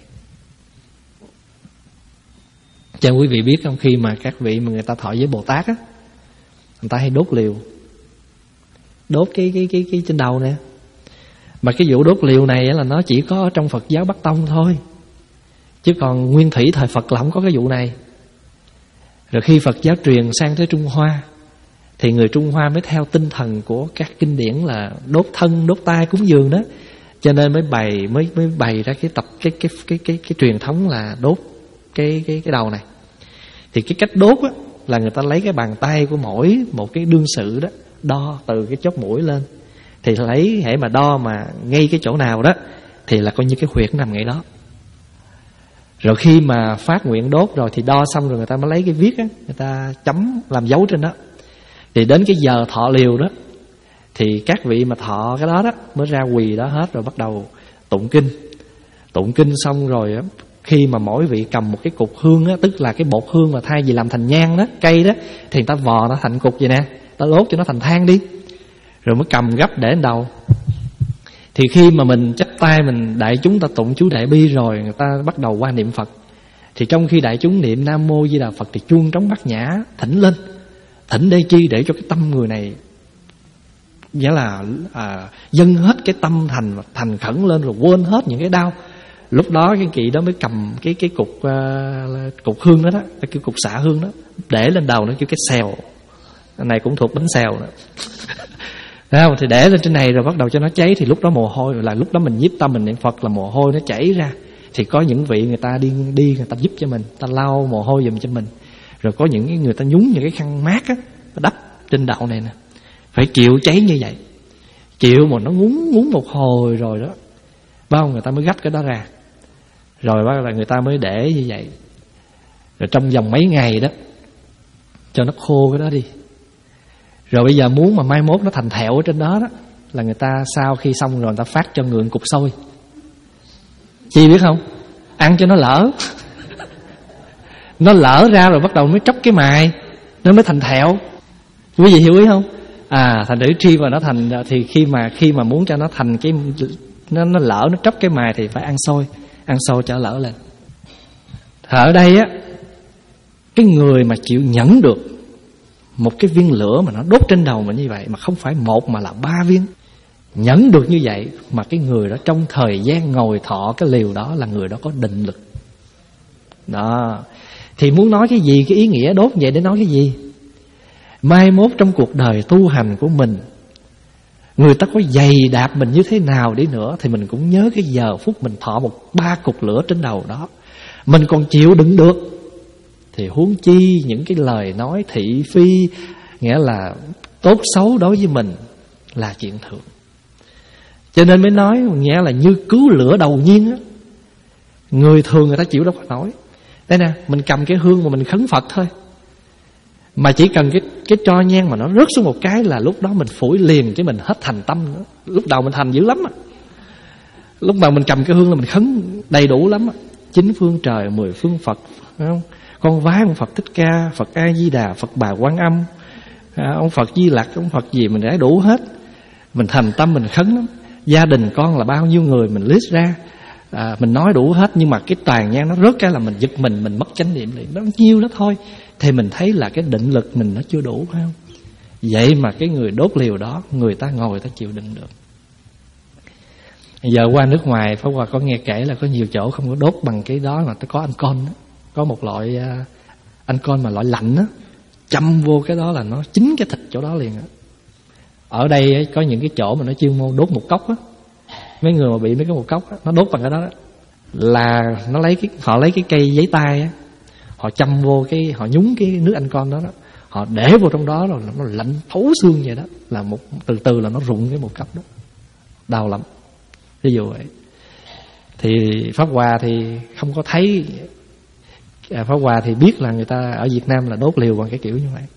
Cho quý vị biết không, khi mà các vị mà người ta thọ với Bồ Tát á, người ta hay đốt liều, đốt cái cái cái cái trên đầu nè. Mà cái vụ đốt liều này là nó chỉ có ở trong Phật giáo Bắc Tông thôi, chứ còn nguyên thủy thời Phật là không có cái vụ này. Rồi khi Phật giáo truyền sang tới Trung Hoa thì người Trung Hoa mới theo tinh thần của các kinh điển là đốt thân, đốt tay, cúng dường đó, Cho nên mới bày mới mới bày ra cái tập cái cái cái cái cái truyền thống là đốt cái cái cái đầu này. Thì cái cách đốt á là người ta lấy cái bàn tay của mỗi một cái đương sự đó, đo từ cái chóp mũi lên. Thì lấy hễ mà đo mà ngay cái chỗ nào đó thì là coi như cái huyệt nằm ngay đó. Rồi khi mà phát nguyện đốt rồi thì đo xong rồi người ta mới lấy cái viết á, người ta chấm làm dấu trên đó. Thì đến cái giờ thọ liều đó thì các vị mà thọ cái đó đó mới ra quỳ đó hết, rồi bắt đầu tụng kinh. Tụng kinh xong rồi á, khi mà mỗi vị cầm một cái cục hương á, tức là cái bột hương mà thay vì làm thành nhang đó, cây đó, thì người ta vò nó thành cục vậy nè, ta đốt cho nó thành than đi. Rồi mới cầm gấp để lên đầu. Thì khi mà mình chắp tay mình đại chúng ta tụng chú Đại Bi rồi, người ta bắt đầu qua niệm Phật. Thì trong khi đại chúng niệm Nam Mô Di Đà Phật thì chuông trống bát nhã thỉnh lên. Thỉnh để chi? Để cho cái tâm người này nghĩa là à, dâng hết cái tâm thành thành khẩn lên, rồi quên hết những cái đau. Lúc đó cái kỳ đó mới cầm cái cái cục uh, cục hương đó đó, cái cục xạ hương đó, để lên đầu nó kêu cái xèo. Cái này cũng thuộc bánh xèo đó. Thấy không? Thì để lên trên này rồi bắt đầu cho nó cháy. Thì lúc đó mồ hôi, là lúc đó mình nhiếp tâm mình niệm Phật là mồ hôi nó chảy ra. Thì có những vị người ta đi đi người ta giúp cho mình, ta lau mồ hôi giùm cho mình. Rồi có những cái người ta nhúng những cái khăn mát á, đắp trên đầu này nè. Phải chịu cháy như vậy, chịu mà nó ngúng ngúng một hồi rồi đó, bao người ta mới gấp cái đó ra. Rồi bao là người ta mới để như vậy. Rồi trong vòng mấy ngày đó cho nó khô cái đó đi. Rồi bây giờ muốn mà mai mốt nó thành thẹo ở trên đó đó, là người ta sau khi xong rồi người ta phát cho người cục xôi. Chi biết không? Ăn cho nó lỡ. Nó lỡ ra rồi bắt đầu mới tróc cái mài, nó mới thành thẹo. Quý vị hiểu ý không? À, thành thử tri mà nó thành thì khi mà khi mà muốn cho nó thành cái nó nó lỡ nó tróc cái mài thì phải ăn xôi, ăn xôi cho lỡ lên. Ở đây á, cái người mà chịu nhẫn được một cái viên lửa mà nó đốt trên đầu mình như vậy, mà không phải một mà là ba viên, nhẫn được như vậy, mà cái người đó trong thời gian ngồi thọ cái liều đó là người đó có định lực. Đó. Thì muốn nói cái gì, cái ý nghĩa đốt vậy để nói cái gì? Mai mốt trong cuộc đời tu hành của mình, người ta có dày đạp mình như thế nào đi nữa thì mình cũng nhớ cái giờ phút mình thọ một ba cục lửa trên đầu đó, mình còn chịu đựng được, thì huống chi những cái lời nói thị phi, nghĩa là tốt xấu đối với mình là chuyện thường. Cho nên mới nói nghĩa là như cứu lửa đầu nhiên á. Người thường người ta chịu đâu có nổi. Đây nè, mình cầm cái hương mà mình khấn Phật thôi, mà chỉ cần cái cái tro nhang mà nó rớt xuống một cái là lúc đó mình phủi liền chứ mình hết thành tâm nữa. Lúc đầu mình thành dữ lắm á. Lúc mà mình cầm cái hương là mình khấn đầy đủ lắm á. Chín phương trời, mười phương Phật, phải không? Con vái ông Phật Thích Ca, Phật A Di Đà, Phật Bà Quan Âm, à, ông Phật Di Lặc, ông Phật gì mình để đủ hết. Mình thành tâm mình khấn lắm. Gia đình con là bao nhiêu người mình list ra, à, mình nói đủ hết. Nhưng mà cái toàn nhang nó rớt cái là mình giật mình, mình mất chánh niệm liền. Nó nhiêu đó thôi. Thì mình thấy là cái định lực mình nó chưa đủ, phải không? Vậy mà cái người đốt liều đó, người ta ngồi người ta chịu đựng được. Giờ qua nước ngoài, Pháp Hòa có nghe kể là có nhiều chỗ không có đốt bằng cái đó, mà có ancon đó. Có một loại uh, ancon mà loại lạnh á, châm vô cái đó là nó chín cái thịt chỗ đó liền á. Ở đây ấy, có những cái chỗ mà nó chuyên môn đốt một cốc á. Mấy người mà bị mấy cái một cốc á, nó đốt bằng cái đó, đó là nó lấy cái họ lấy cái cây giấy tay á, họ châm vô cái, họ nhúng cái nước ancon đó, đó, họ để vô trong đó rồi nó lạnh thấu xương vậy đó, là một từ từ là nó rụng cái một cốc đó, đau lắm. Ví dụ vậy. Thì Pháp Hòa thì không có thấy, à, Pháp Hòa thì biết là người ta ở Việt Nam là đốt liều bằng cái kiểu như vậy.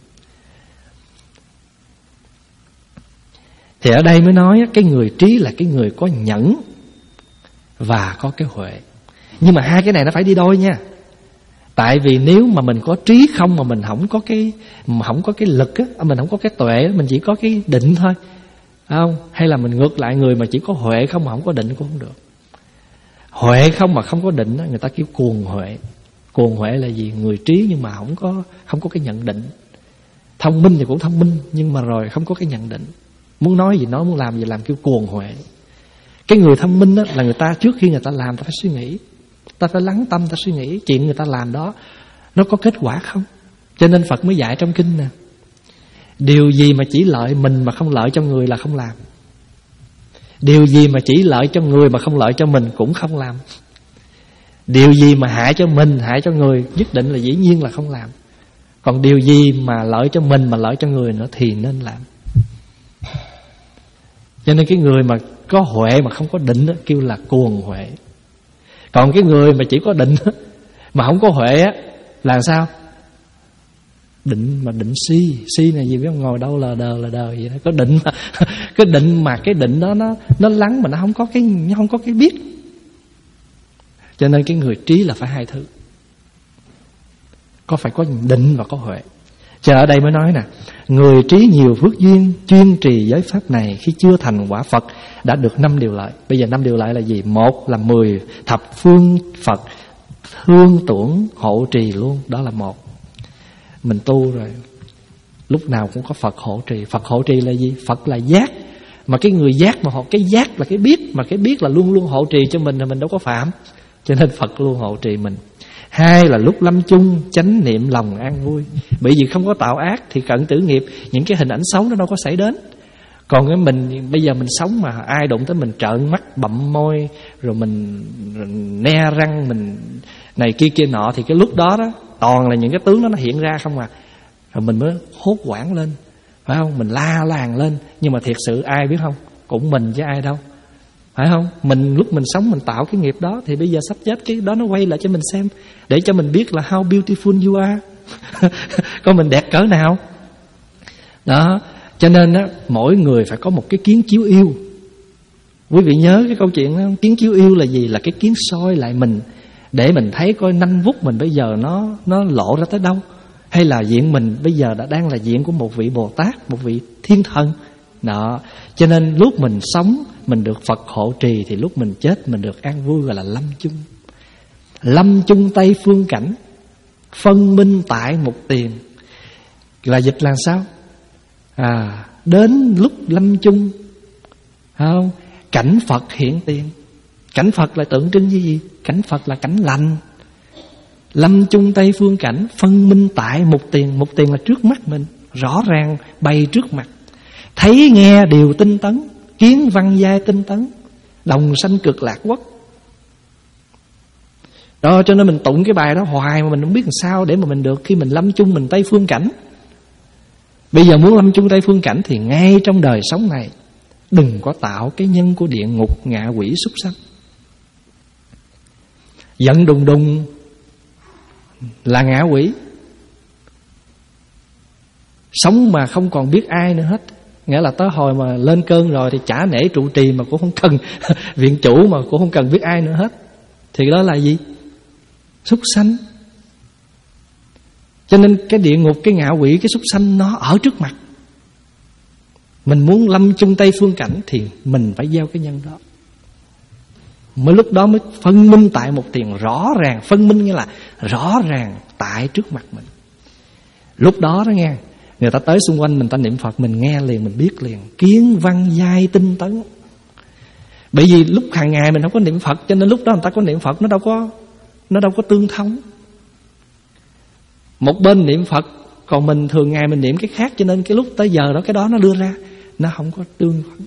Thì ở đây mới nói cái người trí là cái người có nhẫn và có cái huệ. Nhưng mà hai cái này nó phải đi đôi nha. Tại vì nếu mà mình có trí không mà mình không có cái mà không có cái lực á, mình không có cái tuệ, mình chỉ có cái định thôi, không? Hay là mình ngược lại, người mà chỉ có huệ không mà không có định cũng không được. Huệ không mà không có định đó, người ta kêu cuồng huệ. Cuồng huệ là gì? Người trí nhưng mà không có không có cái nhận định. Thông minh thì cũng thông minh nhưng mà rồi không có cái nhận định. Muốn nói gì nói, muốn làm gì làm, kêu cuồng huệ. Cái người thông minh đó là người ta trước khi người ta làm ta phải suy nghĩ, ta phải lắng tâm, ta suy nghĩ chuyện người ta làm đó nó có kết quả không. Cho nên Phật mới dạy trong kinh nè, điều gì mà chỉ lợi mình mà không lợi cho người là không làm. Điều gì mà chỉ lợi cho người mà không lợi cho mình cũng không làm. Điều gì mà hại cho mình, hại cho người, nhất định là dĩ nhiên là không làm. Còn điều gì mà lợi cho mình mà lợi cho người nữa thì nên làm. Cho nên cái người mà có huệ mà không có định đó, kêu là cuồng huệ. Còn cái người mà chỉ có định mà không có huệ á, là sao? Định mà định si. Si này gì biết không? Ngồi đâu lờ đờ lờ đờ vậy đó. Có định mà cái định mà cái định đó nó nó lắng mà nó không có cái nó không có cái biết. Cho nên cái người trí là phải hai thứ, có phải có định và có huệ. Cho ở đây mới nói nè, người trí nhiều phước duyên, chuyên trì giới pháp này, khi chưa thành quả Phật đã được năm điều lợi. Bây giờ năm điều lợi là gì? Một là mười thập phương Phật thương tưởng hộ trì luôn. Đó là một. Mình tu rồi lúc nào cũng có Phật hộ trì. Phật hộ trì là gì? Phật là giác. Mà cái người giác mà họ, cái giác là cái biết, mà cái biết là luôn luôn hộ trì cho mình, là mình đâu có phạm. Cho nên Phật luôn hộ trì mình. Hai là lúc lâm chung chánh niệm lòng an vui. Bởi vì không có tạo ác thì cận tử nghiệp, những cái hình ảnh xấu nó đâu có xảy đến. Còn cái mình bây giờ mình sống mà ai đụng tới mình trợn mắt bậm môi, rồi mình rồi ne răng, mình này kia kia nọ, thì cái lúc đó đó toàn là những cái tướng đó nó hiện ra không à. Rồi mình mới hốt hoảng lên, phải không? Mình la làng lên. Nhưng mà thiệt sự ai biết không? Cũng mình chứ ai đâu, phải không? Mình lúc mình sống mình tạo cái nghiệp đó, thì bây giờ sắp chết cái đó nó quay lại cho mình xem, để cho mình biết là how beautiful you are. Coi mình đẹp cỡ nào. Đó. Cho nên á, mỗi người phải có một cái kiến chiếu yêu. Quý vị nhớ cái câu chuyện đó, kiến chiếu yêu là gì? Là cái kiến soi lại mình, để mình thấy coi nanh vút mình bây giờ nó nó lộ ra tới đâu, hay là diện mình bây giờ đã đang là diện của một vị Bồ Tát, một vị thiên thần. Đó. Cho nên lúc mình sống mình được Phật hộ trì, thì lúc mình chết mình được an vui, gọi là lâm chung. Lâm chung Tây phương cảnh, phân minh tại một tiền. Là dịch là sao? À, đến lúc lâm chung, không? Cảnh Phật hiện tiền. Cảnh Phật là tượng trưng như gì? Cảnh Phật là cảnh lành. Lâm chung Tây phương cảnh, phân minh tại một tiền. Một tiền là trước mắt mình, rõ ràng bày trước mặt. Thấy nghe đều tinh tấn, kiến văn giai tinh tấn, đồng sanh cực lạc quốc. Đó, cho nên mình tụng cái bài đó hoài mà mình không biết làm sao để mà mình được khi mình lâm chung mình Tây phương cảnh. Bây giờ muốn lâm chung Tây phương cảnh thì ngay trong đời sống này đừng có tạo cái nhân của địa ngục, ngạ quỷ, súc sanh. Giận đùng đùng là ngạ quỷ. Sống mà không còn biết ai nữa hết, nghĩa là tới hồi mà lên cơn rồi thì chả nể trụ trì mà cũng không cần viện chủ, mà cũng không cần biết ai nữa hết. Thì đó là gì? Súc sanh. Cho nên cái địa ngục, cái ngạ quỷ, cái súc sanh nó ở trước mặt. Mình muốn lâm chung Tây phương cảnh thì mình phải gieo cái nhân đó. Mới lúc đó mới phân minh tại một tiền, rõ ràng. Phân minh nghĩa là rõ ràng tại trước mặt mình. Lúc đó đó nghe, người ta tới xung quanh mình, ta niệm Phật, mình nghe liền, mình biết liền. Kiến văn giai tinh tấn. Bởi vì lúc hàng ngày mình không có niệm Phật, cho nên lúc đó người ta có niệm Phật nó đâu có Nó đâu có tương thông. Một bên niệm Phật, còn mình thường ngày mình niệm cái khác, cho nên cái lúc tới giờ đó cái đó nó đưa ra, nó không có tương phấn.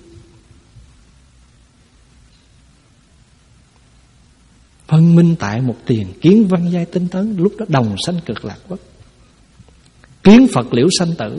Phân minh tại một tiền, kiến văn giai tinh tấn, lúc đó đồng sanh cực lạc quốc. Kiến Phật liễu sanh tử,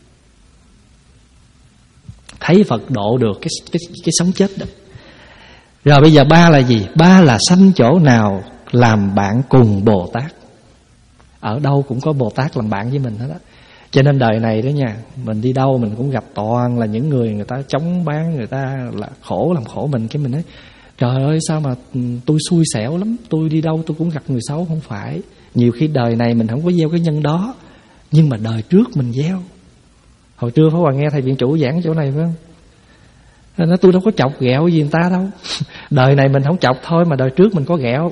thấy Phật độ được cái, cái, cái sống chết đó. Rồi bây giờ ba là gì? Ba là sanh chỗ nào làm bạn cùng Bồ Tát. Ở đâu cũng có Bồ Tát làm bạn với mình hết á. Cho nên đời này đó nha, mình đi đâu mình cũng gặp toàn là những người, người ta chống bán, người ta là khổ làm khổ mình. Cái mình nói trời ơi sao mà tôi xui xẻo lắm, tôi đi đâu tôi cũng gặp người xấu. Không phải, nhiều khi đời này mình không có gieo cái nhân đó, nhưng mà đời trước mình gieo. Hồi trưa Pháp Hòa nghe thầy viện chủ giảng chỗ này phải không? Nói tôi đâu có chọc ghẹo gì người ta đâu. Đời này mình không chọc thôi, mà đời trước mình có ghẹo.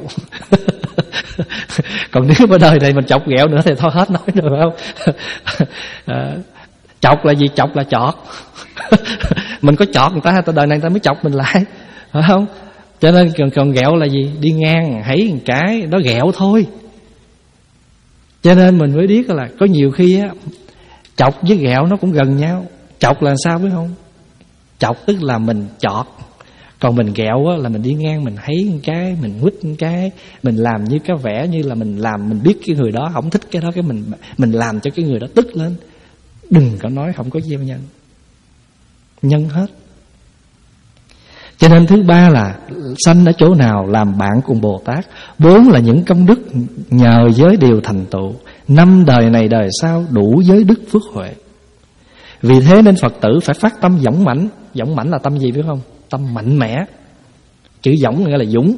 Còn nếu mà đời này mình chọc ghẹo nữa thì thôi hết nói rồi phải không? À, chọc là gì? Chọc là chọt. Mình có chọt người ta, đời này người ta mới chọc mình lại, phải không? Cho nên còn, còn ghẹo là gì? Đi ngang hãy một cái đó ghẹo thôi. Cho nên mình mới biết là có nhiều khi á, chọc với ghẹo nó cũng gần nhau. Chọc là sao biết không? Chọc tức là mình chọt, Còn mình ghẹo á, là mình đi ngang mình thấy một cái, mình quýt một cái, mình làm như cái vẻ như là mình làm, mình biết cái người đó không thích cái đó, cái mình mình làm cho cái người đó tức lên. Đừng có nói không có gieo nhân, nhân hết. Cho nên thứ ba là sanh ở chỗ nào làm bạn cùng Bồ Tát. Bốn là những công đức nhờ giới điều thành tựu. Năm đời này đời sau đủ giới đức phước huệ. Vì thế nên Phật tử phải phát tâm dũng mãnh. Dũng mãnh là tâm gì biết không? Tâm mạnh mẽ. Chữ dũng nghĩa là dũng.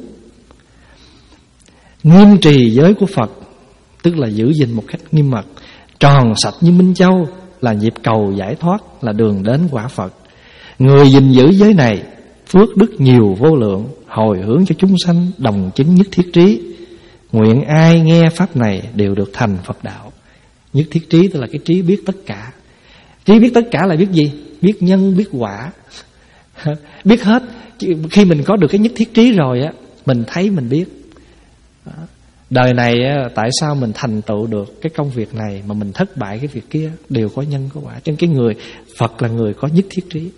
Nghiêm trì giới của Phật, tức là giữ gìn một cách nghiêm mật. Tròn sạch như Minh Châu, là nhịp cầu giải thoát, là đường đến quả Phật. Người gìn giữ giới này, phước đức nhiều vô lượng, hồi hướng cho chúng sanh đồng chứng nhất thiết trí. Nguyện ai nghe pháp này đều được thành Phật đạo. Nhất thiết trí tức là cái trí biết tất cả. Trí biết tất cả là biết gì? Biết nhân, biết quả. Biết hết. Khi mình có được cái nhất thiết trí rồi á, mình thấy mình biết. Đời này á, tại sao mình thành tựu được cái công việc này mà mình thất bại cái việc kia, đều có nhân có quả. Trên cái người Phật là người có nhất thiết trí.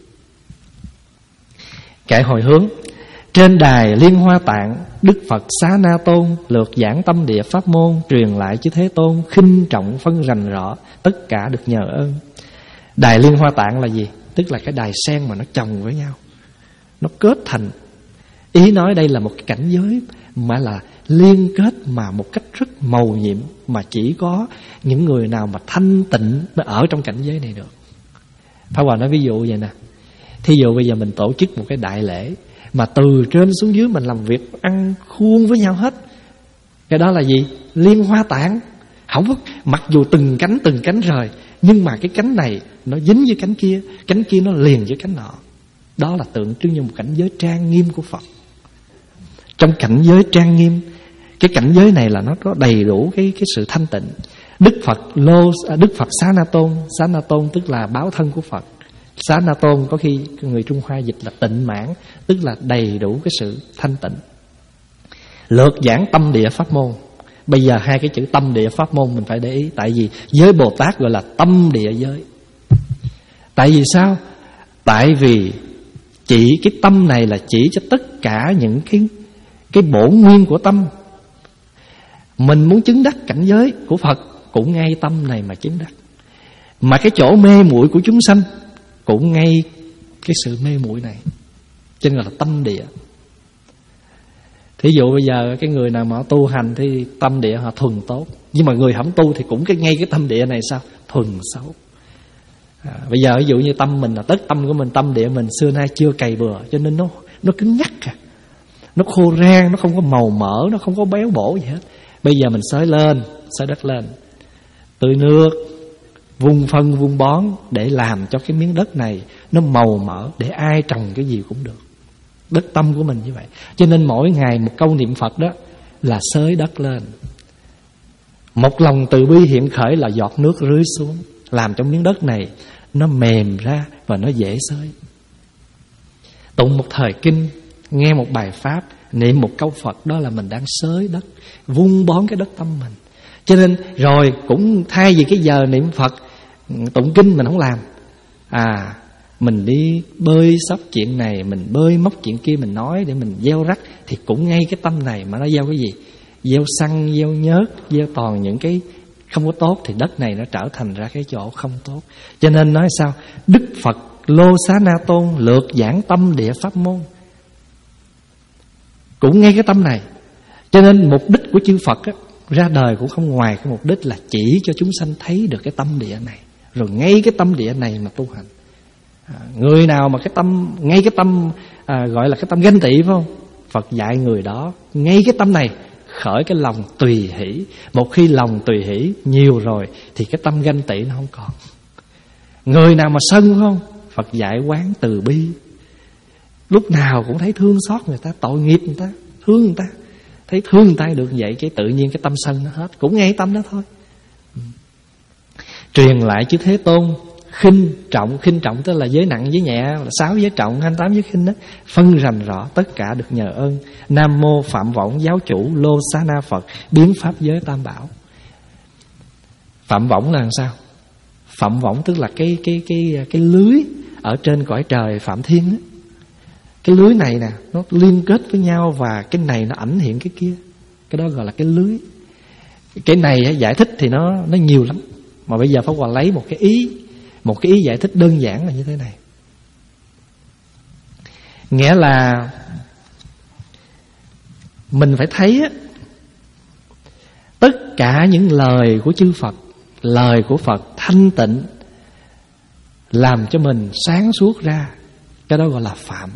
Kệ hồi hướng. Trên đài Liên Hoa Tạng, Đức Phật Xá Na Tôn lược giảng tâm địa pháp môn, truyền lại chư Thế Tôn khinh trọng phân rành rõ, tất cả được nhờ ơn. Đài Liên Hoa Tạng là gì? Tức là cái đài sen mà nó chồng với nhau, nó kết thành. Ý nói đây là một cái cảnh giới mà là liên kết mà một cách rất mầu nhiệm, mà chỉ có những người nào mà thanh tịnh mới ở trong cảnh giới này được. Pháp Hòa nói ví dụ vậy nè. Thí dụ bây giờ mình tổ chức một cái đại lễ mà từ trên xuống dưới mình làm việc ăn khuôn với nhau hết. Cái đó là gì? Liên Hoa Tạng. Không có, mặc dù từng cánh từng cánh rời, nhưng mà cái cánh này nó dính với cánh kia, cánh kia nó liền với cánh nọ. Đó là tượng trưng như một cảnh giới trang nghiêm của Phật. Trong cảnh giới trang nghiêm, cái cảnh giới này là nó có đầy đủ cái cái sự thanh tịnh. Đức Phật Lô Đức Phật Xá Na Tôn, Xá Na Tôn tức là báo thân của Phật. Xá Na Tôn có khi người Trung Hoa dịch là tịnh mãn, tức là đầy đủ cái sự thanh tịnh. Lược giảng tâm địa pháp môn. Bây giờ hai cái chữ tâm địa pháp môn mình phải để ý. Tại vì giới Bồ Tát gọi là tâm địa giới. Tại vì sao? Tại vì chỉ cái tâm này là chỉ cho tất cả những cái cái bổn nguyên của tâm. Mình muốn chứng đắc cảnh giới của Phật cũng ngay tâm này mà chứng đắc. Mà cái chỗ mê muội của chúng sanh cũng ngay cái sự mê muội này, cho nên là tâm địa. Thí dụ bây giờ cái người nào mà tu hành thì tâm địa họ thuần tốt, nhưng mà người không tu thì cũng cái ngay cái tâm địa này sao? Thuần xấu. À, bây giờ ví dụ như tâm mình là tất tâm của mình, tâm địa mình xưa nay chưa cày bừa, cho nên nó nó cứng nhắc à. Nó khô rang, nó không có màu mỡ, nó không có béo bổ gì hết. Bây giờ mình xới lên, xới đất lên, tưới nước, vung phân vung bón để làm cho cái miếng đất này nó màu mỡ, để ai trồng cái gì cũng được. Đất tâm của mình như vậy. Cho nên mỗi ngày một câu niệm Phật đó là xới đất lên. Một lòng từ bi hiện khởi là giọt nước rưới xuống, làm cho miếng đất này nó mềm ra và nó dễ xới. Tụng một thời kinh, nghe một bài pháp, niệm một câu Phật, đó là mình đang xới đất, vun bón cái đất tâm mình. Cho nên rồi cũng thay vì cái giờ niệm Phật, tụng kinh mình không làm, à mình đi bơi sắp chuyện này, mình bơi móc chuyện kia, mình nói để mình gieo rắc, thì cũng ngay cái tâm này mà nó gieo cái gì? Gieo xăng, gieo nhớt, gieo toàn những cái không có tốt, thì đất này nó trở thành ra cái chỗ không tốt. Cho nên nói sao? Đức Phật Lô Xá Na Tôn lược giảng tâm địa pháp môn, cũng ngay cái tâm này. Cho nên mục đích của chư Phật á, ra đời cũng không ngoài cái mục đích là chỉ cho chúng sanh thấy được cái tâm địa này, rồi ngay cái tâm địa này mà tu hành. À, người nào mà cái tâm, ngay cái tâm à, gọi là cái tâm ganh tị phải không? Phật dạy người đó ngay cái tâm này khởi cái lòng tùy hỷ. Một khi lòng tùy hỷ nhiều rồi thì cái tâm ganh tị nó không còn. Người nào mà sân phải không? Phật dạy quán từ bi, lúc nào cũng thấy thương xót người ta, tội nghiệp người ta, thương người ta. Thấy thương người ta được vậy, cái tự nhiên cái tâm sân nó hết, cũng ngay tâm đó thôi. Truyền lại chư Thế Tôn khinh trọng. Khinh trọng tức là giới nặng giới nhẹ, là sáu giới trọng, hai mươi tám giới khinh đó. Phân rành rõ, tất cả được nhờ ơn. Nam mô Phạm Võng giáo chủ Lô Xá Na Phật, biến pháp giới tam bảo. Phạm Võng là làm sao? Phạm Võng tức là cái cái cái cái lưới ở trên cõi trời Phạm Thiên đó. Cái lưới này nè, nó liên kết với nhau và cái này nó ảnh hiện cái kia. Cái đó gọi là cái lưới. Cái này giải thích thì nó nó nhiều lắm. Mà bây giờ Pháp Hòa lấy một cái ý, một cái ý giải thích đơn giản là như thế này. Nghĩa là mình phải thấy á, tất cả những lời của chư Phật, lời của Phật thanh tịnh, làm cho mình sáng suốt ra. Cái đó gọi là phạm.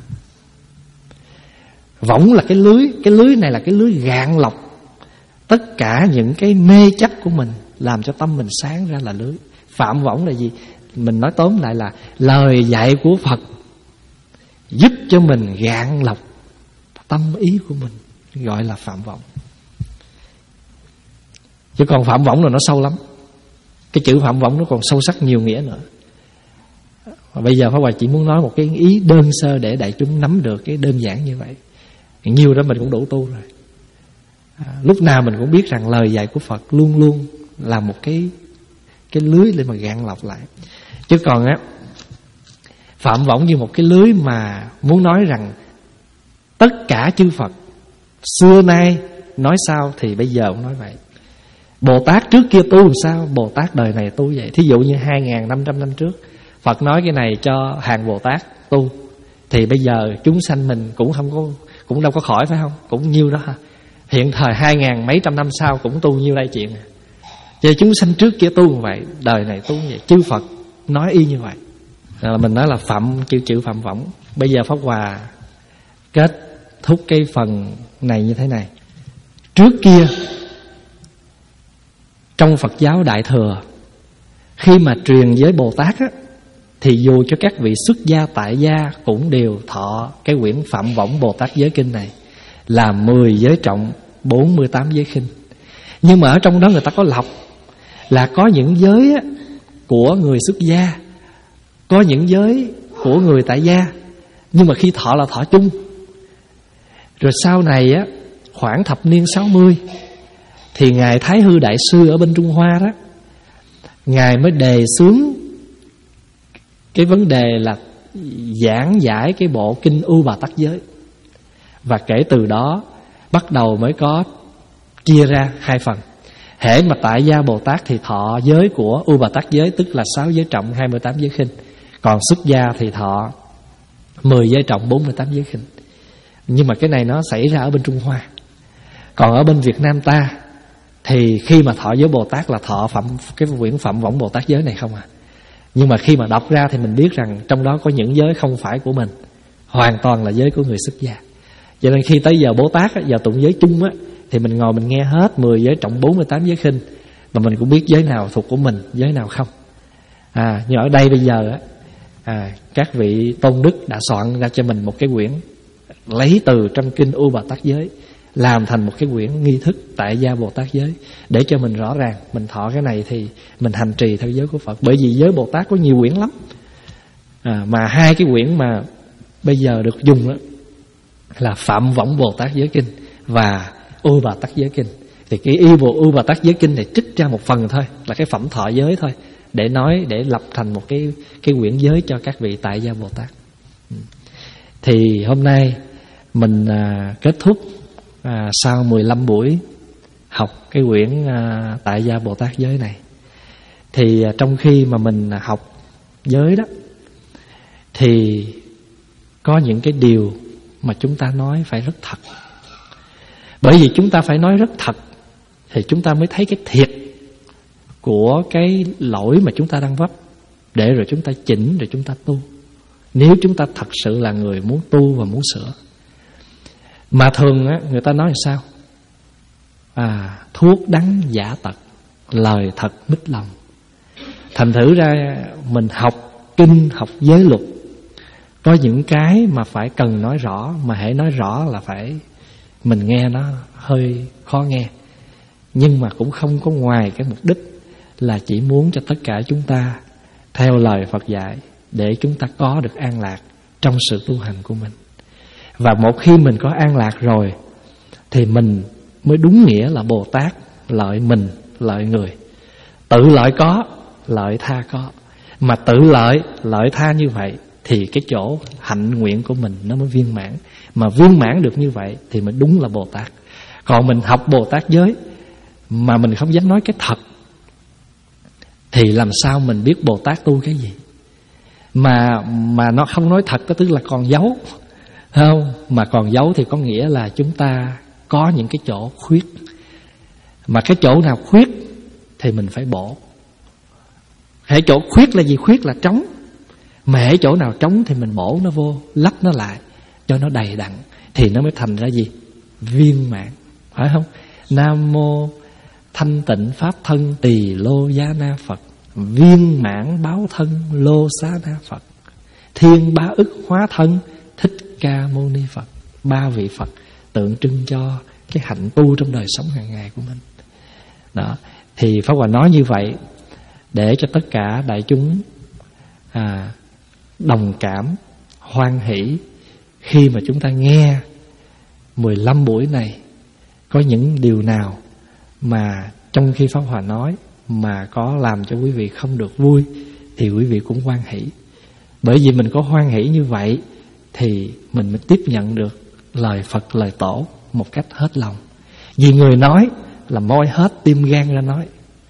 Võng là cái lưới. Cái lưới này là cái lưới gạn lọc tất cả những cái mê chấp của mình, làm cho tâm mình sáng ra là lưới. Phạm võng là gì? Mình nói tóm lại là lời dạy của Phật giúp cho mình gạn lọc tâm ý của mình, gọi là phạm võng. Chứ còn phạm võng là nó sâu lắm. Cái chữ phạm võng nó còn sâu sắc nhiều nghĩa nữa. Và bây giờ Pháp Hòa chỉ muốn nói một cái ý đơn sơ để đại chúng nắm được cái đơn giản như vậy. Nhiều đó mình cũng đủ tu rồi. À, lúc nào mình cũng biết rằng lời dạy của Phật luôn luôn là một cái cái lưới để mà gạn lọc lại. Chứ còn á, phạm võng như một cái lưới mà muốn nói rằng tất cả chư Phật xưa nay nói sao thì bây giờ cũng nói vậy. Bồ Tát trước kia tu làm sao, Bồ Tát đời này tu vậy. Thí dụ như hai nghìn năm trăm năm trước Phật nói cái này cho hàng Bồ Tát tu, thì bây giờ chúng sanh mình cũng không có, cũng đâu có khỏi, phải không? Cũng nhiêu đó ha. Hiện thời hai ngàn mấy trăm năm sau cũng tu nhiêu đây chuyện. Chứ chúng sanh trước kia tu như vậy, đời này tu như vậy. Chư Phật nói y như vậy. Là mình nói là phạm, chữ chữ phạm võng. Bây giờ Pháp Hòa kết thúc cái phần này như thế này. Trước kia trong Phật giáo Đại Thừa, khi mà truyền với Bồ Tát á, thì dù cho các vị xuất gia tại gia cũng đều thọ cái quyển Phạm Võng Bồ Tát Giới Kinh này, là mười giới trọng, bốn mươi tám giới khinh. Nhưng mà ở trong đó người ta có lọc, là có những giới á, của người xuất gia, có những giới của người tại gia, nhưng mà khi thọ là thọ chung. Rồi sau này á, khoảng thập niên sáu mươi, thì Ngài Thái Hư Đại Sư ở bên Trung Hoa đó, Ngài mới đề xướng cái vấn đề là giảng giải cái bộ kinh U Bà Tát Giới. Và kể từ đó bắt đầu mới có chia ra hai phần. Hễ mà tại gia Bồ Tát thì thọ giới của U Bà Tát Giới, tức là sáu giới trọng, hai mươi tám giới khinh. Còn xuất gia thì thọ mười giới trọng, bốn mươi tám giới khinh. Nhưng mà cái này nó xảy ra ở bên Trung Hoa. Còn ở bên Việt Nam ta thì khi mà thọ giới Bồ Tát là thọ phạm, cái quyển Phạm Võng Bồ Tát Giới này không à. Nhưng mà khi mà đọc ra thì mình biết rằng trong đó có những giới không phải của mình, hoàn toàn là giới của người xuất gia. Cho nên khi tới giờ Bồ Tát, giờ tụng giới chung á, thì mình ngồi mình nghe hết mười giới trọng, bốn mươi tám giới khinh, mà mình cũng biết giới nào thuộc của mình, giới nào không. À, nhưng ở đây bây giờ á, à, các vị tôn đức đã soạn ra cho mình một cái quyển lấy từ trong kinh U Bà Tát Giới, làm thành một cái quyển nghi thức tại gia Bồ Tát Giới, để cho mình rõ ràng mình thọ cái này thì mình hành trì theo giới của Phật. Bởi vì giới Bồ Tát có nhiều quyển lắm, à, mà hai cái quyển mà bây giờ được dùng đó là Phạm Võng Bồ Tát Giới Kinh và U Bà Tát Giới Kinh. Thì cái y bộ U Bà Tát Giới Kinh này trích ra một phần thôi, là cái phẩm thọ giới thôi, để nói, để lập thành một cái cái quyển giới cho các vị tại gia Bồ Tát. Thì hôm nay mình à, kết thúc à, sau mười lăm buổi học cái quyển à, tại gia Bồ Tát Giới này. Thì à, trong khi mà mình học giới đó, thì có những cái điều mà chúng ta nói phải rất thật. Bởi vì chúng ta phải nói rất thật thì chúng ta mới thấy cái thiệt của cái lỗi mà chúng ta đang vấp, để rồi chúng ta chỉnh, rồi chúng ta tu. Nếu chúng ta thật sự là người muốn tu và muốn sửa. Mà thường á, người ta nói là sao? À, thuốc đắng giả tật, lời thật mít lòng. Thành thử ra mình học kinh, học giới luật, có những cái mà phải cần nói rõ, mà hễ nói rõ là phải, mình nghe nó hơi khó nghe. Nhưng mà cũng không có ngoài cái mục đích là chỉ muốn cho tất cả chúng ta theo lời Phật dạy, để chúng ta có được an lạc trong sự tu hành của mình. Và một khi mình có an lạc rồi thì mình mới đúng nghĩa là Bồ Tát lợi mình, lợi người. Tự lợi có, lợi tha có. Mà tự lợi, lợi tha như vậy thì cái chỗ hạnh nguyện của mình nó mới viên mãn. Mà viên mãn được như vậy thì mới đúng là Bồ Tát. Còn mình học Bồ Tát giới mà mình không dám nói cái thật thì làm sao mình biết Bồ Tát tu cái gì? Mà mà nó không nói thật đó, tức là còn giấu, không? Mà còn giấu thì có nghĩa là chúng ta có những cái chỗ khuyết. Mà cái chỗ nào khuyết thì mình phải bổ. Hễ chỗ khuyết là gì? Khuyết là trống. Mà hễ chỗ nào trống thì mình bổ nó vô, lắp nó lại cho nó đầy đặn, thì nó mới thành ra gì? Viên mãn, phải không? Nam mô thanh tịnh pháp thân tỳ lô giá na Phật, viên mãn báo thân lô xá na Phật, thiên bá ức hóa thân Thích Ca Mâu Ni Phật. Ba vị Phật tượng trưng cho cái hạnh tu trong đời sống hàng ngày của mình. Đó, thì Pháp Hòa nói như vậy để cho tất cả đại chúng à, đồng cảm, hoan hỷ khi mà chúng ta nghe mười lăm buổi này. Có những điều nào mà trong khi Pháp Hòa nói mà có làm cho quý vị không được vui thì quý vị cũng hoan hỷ. Bởi vì mình có hoan hỷ như vậy thì mình mới tiếp nhận được lời Phật, lời Tổ một cách hết lòng. Vì người nói là moi hết tim gan ra nói,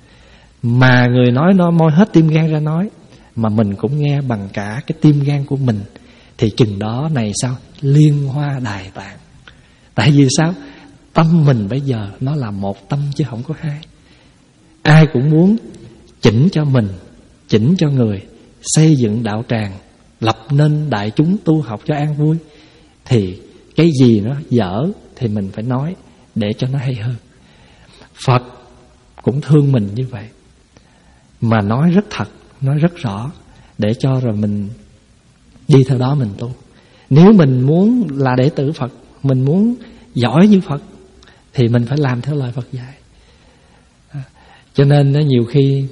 mà người nói nó moi hết tim gan ra nói, mà mình cũng nghe bằng cả cái tim gan của mình, thì chừng đó này sao? Liên hoa đài tạng. Tại vì sao? Tâm mình bây giờ nó là một tâm chứ không có hai. Ai cũng muốn chỉnh cho mình, chỉnh cho người, xây dựng đạo tràng, lập nên đại chúng tu học cho an vui. Thì cái gì nó dở thì mình phải nói để cho nó hay hơn. Phật cũng thương mình như vậy, mà nói rất thật, nói rất rõ, để cho rồi mình đi theo đó mình tu. Nếu mình muốn là đệ tử Phật, mình muốn giỏi như Phật, thì mình phải làm theo lời Phật dạy. Cho nên nhiều khi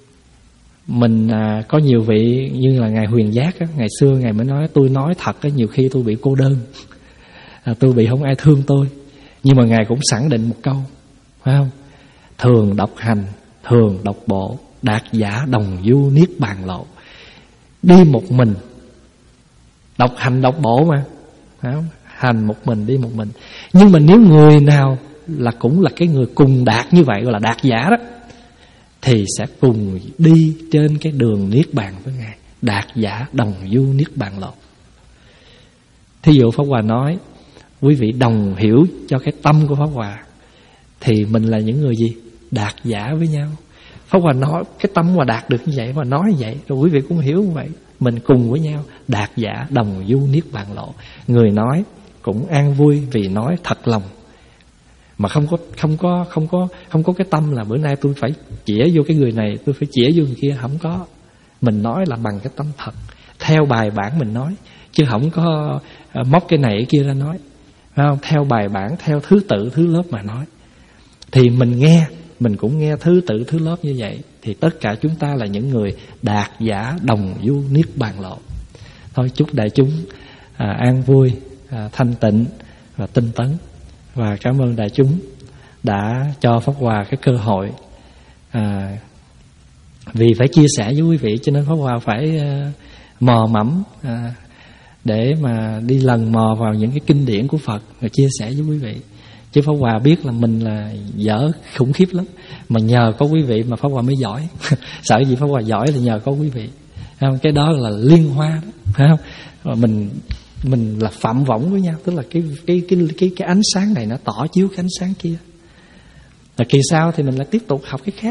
mình à, có nhiều vị như là Ngài Huyền Giác á, ngày xưa Ngài mới nói tôi nói thật á, nhiều khi tôi bị cô đơn, à, tôi bị không ai thương tôi. Nhưng mà Ngài cũng khẳng định một câu, phải không? Thường độc hành, thường độc bộ, đạt giả đồng du niết bàn lộ. Đi một mình, độc hành độc bộ mà, phải không? Hành một mình, đi một mình. Nhưng mà nếu người nào là cũng là cái người cùng đạt như vậy, gọi là đạt giả đó, thì sẽ cùng đi trên cái đường niết bàn với Ngài, đạt giả đồng du niết bàn lộ. Thí dụ Pháp Hòa nói, quý vị đồng hiểu cho cái tâm của Pháp Hòa, thì mình là những người gì? Đạt giả với nhau. Pháp Hòa nói cái tâm Hòa đạt được như vậy, và nói như vậy, rồi quý vị cũng hiểu như vậy. Mình cùng với nhau, đạt giả đồng du niết bàn lộ. Người nói cũng an vui vì nói thật lòng, mà không có không có không có không có cái tâm là bữa nay tôi phải chĩa vô cái người này, tôi phải chĩa vô người kia, không có. Mình nói là bằng cái tâm thật, theo bài bản mình nói, chứ không có uh, móc cái này cái kia ra nói, phải không? Theo bài bản, theo thứ tự thứ lớp mà nói. Thì mình nghe, mình cũng nghe thứ tự thứ lớp như vậy, thì tất cả chúng ta là những người đạt giả đồng du niết bàn lộ. Thôi chúc đại chúng à, an vui, à, thanh tịnh và tinh tấn. Và cảm ơn đại chúng đã cho Pháp Hòa cái cơ hội. à, Vì phải chia sẻ với quý vị cho nên Pháp Hòa phải uh, mò mẫm uh, để mà đi lần mò vào những cái kinh điển của Phật và chia sẻ với quý vị. Chứ Pháp Hòa biết là mình là dở khủng khiếp lắm, mà nhờ có quý vị mà Pháp Hòa mới giỏi. Sợ gì Pháp Hòa giỏi là nhờ có quý vị, không? Cái đó là liên hoa đó, phải không? Và mình mình là phạm võng với nhau, tức là cái cái cái cái cái ánh sáng này nó tỏ chiếu cái ánh sáng kia. Rồi kỳ sau thì mình lại tiếp tục học cái khác.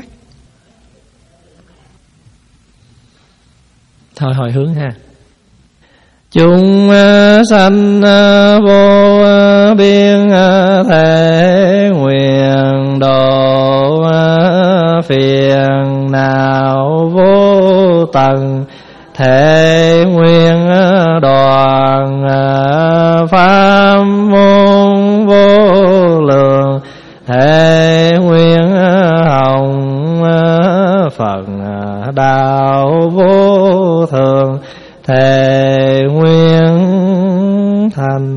Thôi hồi hướng ha. Chúng sanh vô biên thể nguyện độ phiền não vô tận, thể nguyên đoàn pháp môn vô lượng, thể nguyên hồng Phật đạo vô thường, thể nguyên thành